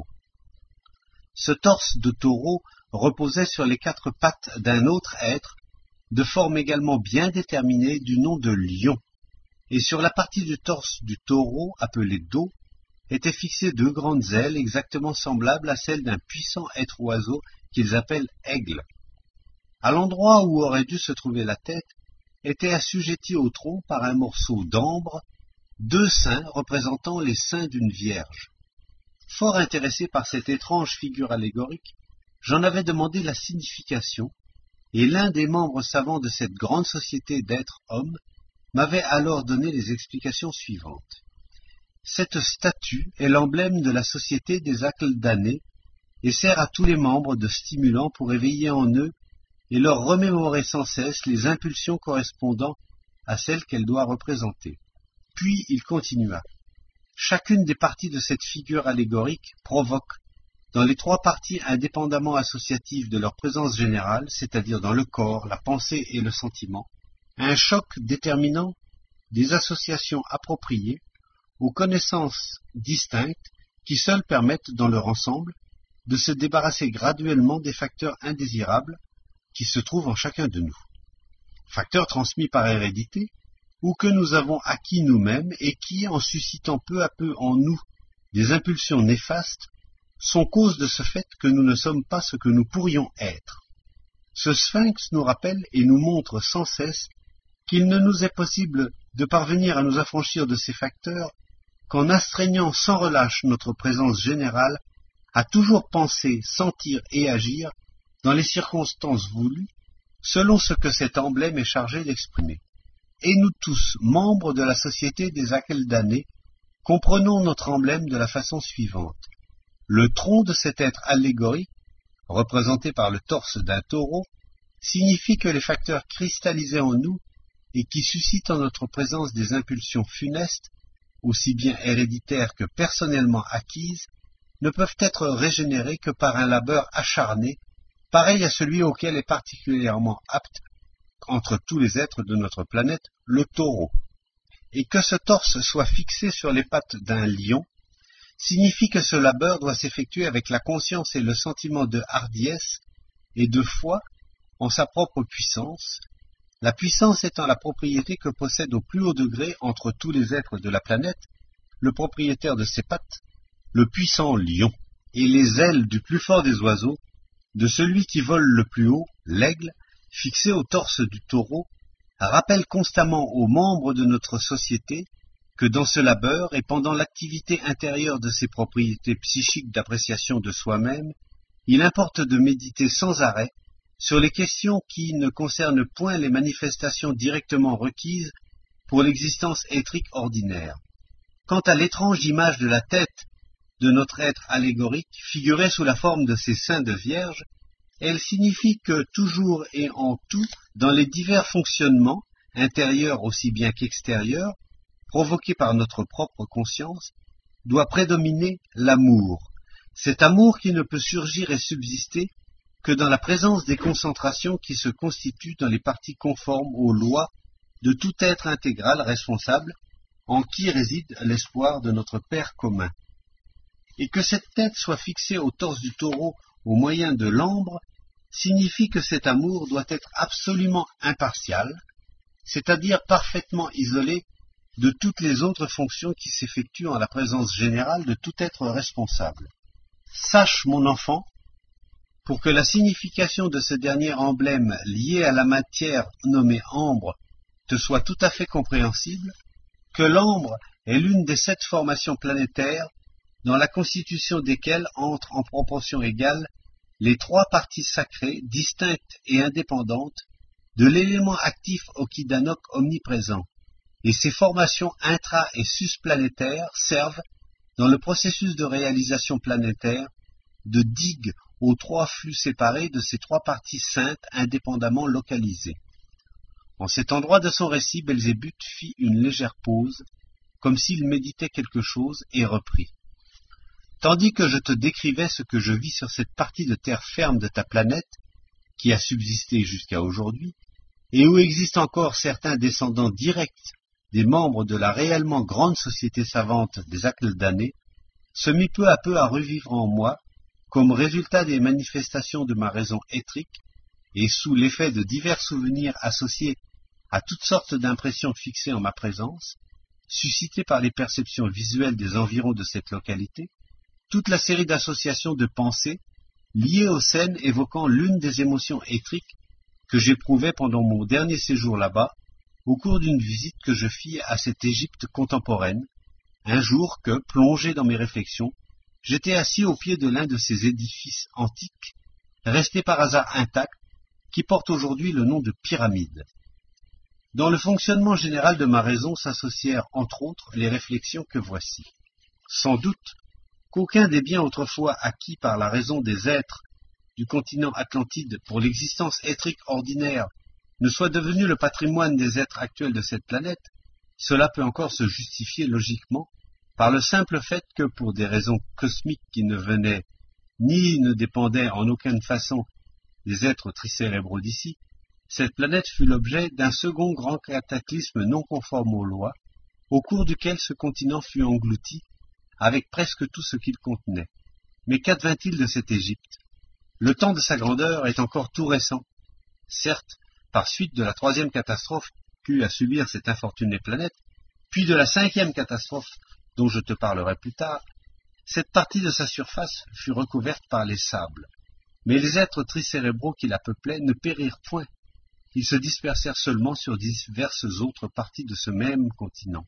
Ce torse de taureau reposait sur les quatre pattes d'un autre être, de forme également bien déterminée du nom de lion, et sur la partie du torse du taureau, appelée dos, étaient fixées deux grandes ailes exactement semblables à celles d'un puissant être oiseau qu'ils appellent aigle. À l'endroit où aurait dû se trouver la tête, étaient assujettis au tronc par un morceau d'ambre deux seins représentant les seins d'une vierge. Fort intéressé par cette étrange figure allégorique, j'en avais demandé la signification, et l'un des membres savants de cette grande société d'êtres hommes m'avait alors donné les explications suivantes. Cette statue est l'emblème de la société des Akeldanés et sert à tous les membres de stimulant pour éveiller en eux et leur remémorer sans cesse les impulsions correspondant à celles qu'elle doit représenter. Puis il continua. Chacune des parties de cette figure allégorique provoque, dans les trois parties indépendamment associatives de leur présence générale, c'est-à-dire dans le corps, la pensée et le sentiment, un choc déterminant des associations appropriées aux connaissances distinctes qui seules permettent, dans leur ensemble, de se débarrasser graduellement des facteurs indésirables qui se trouvent en chacun de nous. Facteurs transmis par hérédité, ou que nous avons acquis nous-mêmes et qui, en suscitant peu à peu en nous des impulsions néfastes, sont cause de ce fait que nous ne sommes pas ce que nous pourrions être. Ce sphinx nous rappelle et nous montre sans cesse qu'il ne nous est possible de parvenir à nous affranchir de ces facteurs qu'en astreignant sans relâche notre présence générale à toujours penser, sentir et agir dans les circonstances voulues, selon ce que cet emblème est chargé d'exprimer. Et nous tous, membres de la société des Akeldanés, comprenons notre emblème de la façon suivante. Le tronc de cet être allégorique, représenté par le torse d'un taureau, signifie que les facteurs cristallisés en nous et qui suscitent en notre présence des impulsions funestes, aussi bien héréditaires que personnellement acquises, ne peuvent être régénérés que par un labeur acharné, pareil à celui auquel est particulièrement apte, entre tous les êtres de notre planète, le taureau. Et que ce torse soit fixé sur les pattes d'un lion, signifie que ce labeur doit s'effectuer avec la conscience et le sentiment de hardiesse et de foi en sa propre puissance, la puissance étant la propriété que possède au plus haut degré entre tous les êtres de la planète, le propriétaire de ces pattes, le puissant lion, et les ailes du plus fort des oiseaux, de celui qui vole le plus haut, l'aigle, fixé au torse du taureau, rappelle constamment aux membres de notre société que dans ce labeur et pendant l'activité intérieure de ses propriétés psychiques d'appréciation de soi-même, il importe de méditer sans arrêt sur les questions qui ne concernent point les manifestations directement requises pour l'existence étrique ordinaire. Quant à l'étrange image de la tête de notre être allégorique, figurée sous la forme de ces seins de vierge, elle signifie que toujours et en tout, dans les divers fonctionnements, intérieurs aussi bien qu'extérieurs, provoqués par notre propre conscience, doit prédominer l'amour. Cet amour qui ne peut surgir et subsister que dans la présence des concentrations qui se constituent dans les parties conformes aux lois de tout être intégral responsable, en qui réside l'espoir de notre Père commun. Et que cette tête soit fixée au torse du taureau au moyen de l'ambre, signifie que cet amour doit être absolument impartial, c'est-à-dire parfaitement isolé de toutes les autres fonctions qui s'effectuent en la présence générale de tout être responsable. Sache, mon enfant, pour que la signification de ce dernier emblème lié à la matière nommée ambre te soit tout à fait compréhensible, que l'ambre est l'une des sept formations planétaires dans la constitution desquelles entrent en proportion égale les trois parties sacrées, distinctes et indépendantes, de l'élément actif Okidanok omniprésent, et ces formations intra- et susplanétaires servent, dans le processus de réalisation planétaire, de digue aux trois flux séparés de ces trois parties saintes indépendamment localisées. En cet endroit de son récit, Belzébuth fit une légère pause, comme s'il méditait quelque chose, et reprit. Tandis que je te décrivais ce que je vis sur cette partie de terre ferme de ta planète, qui a subsisté jusqu'à aujourd'hui, et où existent encore certains descendants directs des membres de la réellement grande société savante des Akeldanés, se mit peu à peu à revivre en moi, comme résultat des manifestations de ma raison éthrique, et sous l'effet de divers souvenirs associés à toutes sortes d'impressions fixées en ma présence, suscitées par les perceptions visuelles des environs de cette localité, toute la série d'associations de pensées liées aux scènes évoquant l'une des émotions éthriques que j'éprouvais pendant mon dernier séjour là-bas, au cours d'une visite que je fis à cette Égypte contemporaine, un jour que, plongé dans mes réflexions, j'étais assis au pied de l'un de ces édifices antiques, restés par hasard intacts, qui portent aujourd'hui le nom de pyramides. Dans le fonctionnement général de ma raison s'associèrent entre autres les réflexions que voici. Sans doute qu'aucun des biens autrefois acquis par la raison des êtres du continent Atlantide pour l'existence éthrique ordinaire ne soit devenu le patrimoine des êtres actuels de cette planète, cela peut encore se justifier logiquement par le simple fait que, pour des raisons cosmiques qui ne venaient ni ne dépendaient en aucune façon des êtres tricérébraux d'ici, cette planète fut l'objet d'un second grand cataclysme non conforme aux lois, au cours duquel ce continent fut englouti, avec presque tout ce qu'il contenait. Mais qu'advint-il de cette Égypte? Le temps de sa grandeur est encore tout récent. Certes, par suite de la troisième catastrophe qu'eut à subir cette infortunée planète, puis de la cinquième catastrophe dont je te parlerai plus tard, cette partie de sa surface fut recouverte par les sables. Mais les êtres tricérébraux qui la peuplaient ne périrent point. Ils se dispersèrent seulement sur diverses autres parties de ce même continent.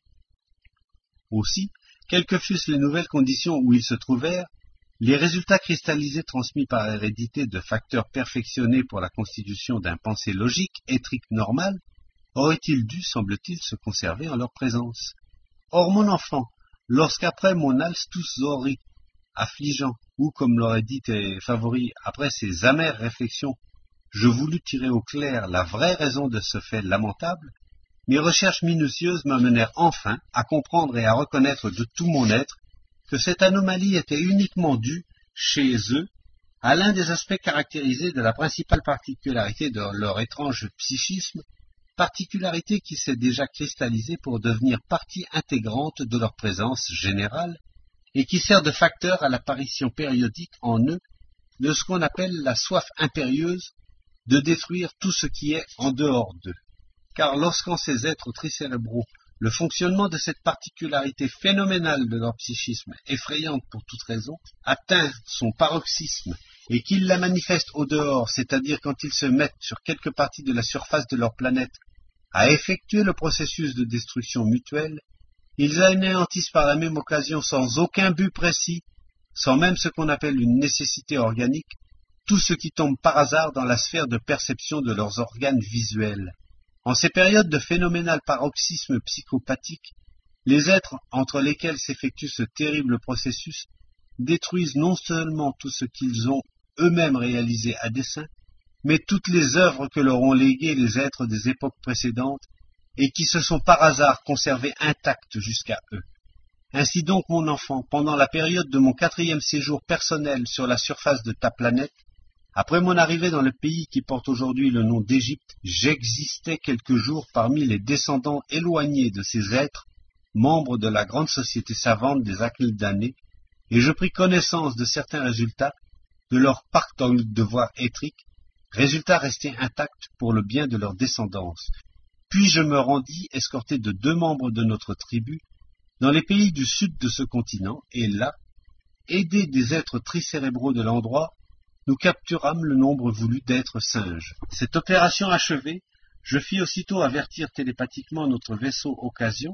Aussi, quelles que fussent les nouvelles conditions où ils se trouvèrent, les résultats cristallisés transmis par hérédité de facteurs perfectionnés pour la constitution d'un pensée logique, éthrique normal, auraient-ils dû, semble-t-il, se conserver en leur présence. Or, mon enfant, lorsqu'après mon alstus zori affligeant, ou comme l'aurait dit tes favoris, après ces amères réflexions, je voulus tirer au clair la vraie raison de ce fait lamentable, mes recherches minutieuses m'amenèrent enfin à comprendre et à reconnaître de tout mon être que cette anomalie était uniquement due, chez eux, à l'un des aspects caractérisés de la principale particularité de leur étrange psychisme, particularité qui s'est déjà cristallisée pour devenir partie intégrante de leur présence générale et qui sert de facteur à l'apparition périodique en eux de ce qu'on appelle la soif impérieuse de détruire tout ce qui est en dehors d'eux. Car lorsqu'en ces êtres tricérébraux, le fonctionnement de cette particularité phénoménale de leur psychisme, effrayante pour toute raison, atteint son paroxysme et qu'ils la manifestent au dehors, c'est-à-dire quand ils se mettent sur quelque partie de la surface de leur planète à effectuer le processus de destruction mutuelle, ils anéantissent par la même occasion, sans aucun but précis, sans même ce qu'on appelle une nécessité organique, tout ce qui tombe par hasard dans la sphère de perception de leurs organes visuels. En ces périodes de phénoménal paroxysme psychopathique, les êtres entre lesquels s'effectue ce terrible processus détruisent non seulement tout ce qu'ils ont eux-mêmes réalisé à dessein, mais toutes les œuvres que leur ont léguées les êtres des époques précédentes et qui se sont par hasard conservées intactes jusqu'à eux. Ainsi donc, mon enfant, pendant la période de mon quatrième séjour personnel sur la surface de ta planète, après mon arrivée dans le pays qui porte aujourd'hui le nom d'Égypte, j'existais quelques jours parmi les descendants éloignés de ces êtres, membres de la grande société savante des Akeldanés, et je pris connaissance de certains résultats de leur parc dans le devoir éthrique, résultats restés intacts pour le bien de leur descendance. Puis je me rendis, escorté de deux membres de notre tribu, dans les pays du sud de ce continent, et là, aidés des êtres tricérébraux de l'endroit, nous capturâmes le nombre voulu d'êtres singes. Cette opération achevée, je fis aussitôt avertir télépathiquement notre vaisseau Occasion,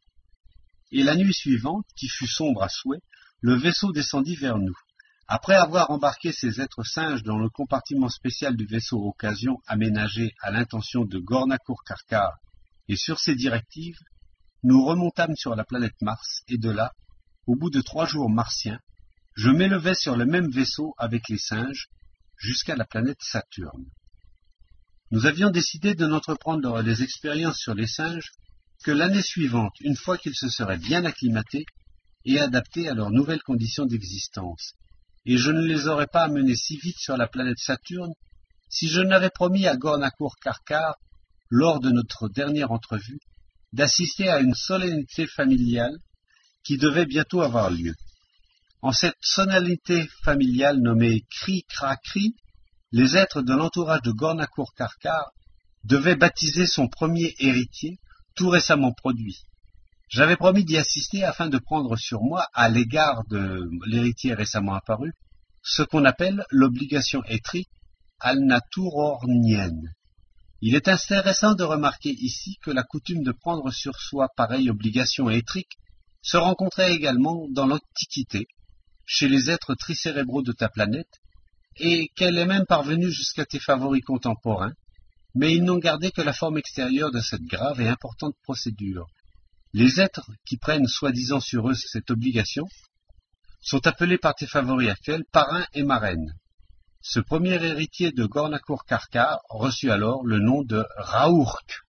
et la nuit suivante, qui fut sombre à souhait, le vaisseau descendit vers nous. Après avoir embarqué ces êtres singes dans le compartiment spécial du vaisseau Occasion aménagé à l'intention de Gornakur Karkar, et sur ses directives, nous remontâmes sur la planète Mars, et de là, au bout de trois jours martiens, je m'élevai sur le même vaisseau avec les singes, jusqu'à la planète Saturne. Nous avions décidé de n'entreprendre des expériences sur les singes que l'année suivante, une fois qu'ils se seraient bien acclimatés et adaptés à leurs nouvelles conditions d'existence. Et je ne les aurais pas amenés si vite sur la planète Saturne si je n'avais promis à Gornakour Karkar, lors de notre dernière entrevue, d'assister à une solennité familiale qui devait bientôt avoir lieu. En cette solennité familiale nommée Kri-Kra-Kri, les êtres de l'entourage de Gornakour Karkar devaient baptiser son premier héritier, tout récemment produit. J'avais promis d'y assister afin de prendre sur moi, à l'égard de l'héritier récemment apparu, ce qu'on appelle l'obligation étrique al-naturornienne. Il est intéressant de remarquer ici que la coutume de prendre sur soi pareille obligation étrique se rencontrait également dans l'Antiquité, chez les êtres tricérébraux de ta planète, et qu'elle est même parvenue jusqu'à tes favoris contemporains, mais ils n'ont gardé que la forme extérieure de cette grave et importante procédure. Les êtres qui prennent soi-disant sur eux cette obligation sont appelés par tes favoris actuels parrains et marraines. Ce premier héritier de Gornakour Karkar reçut alors le nom de Raourk.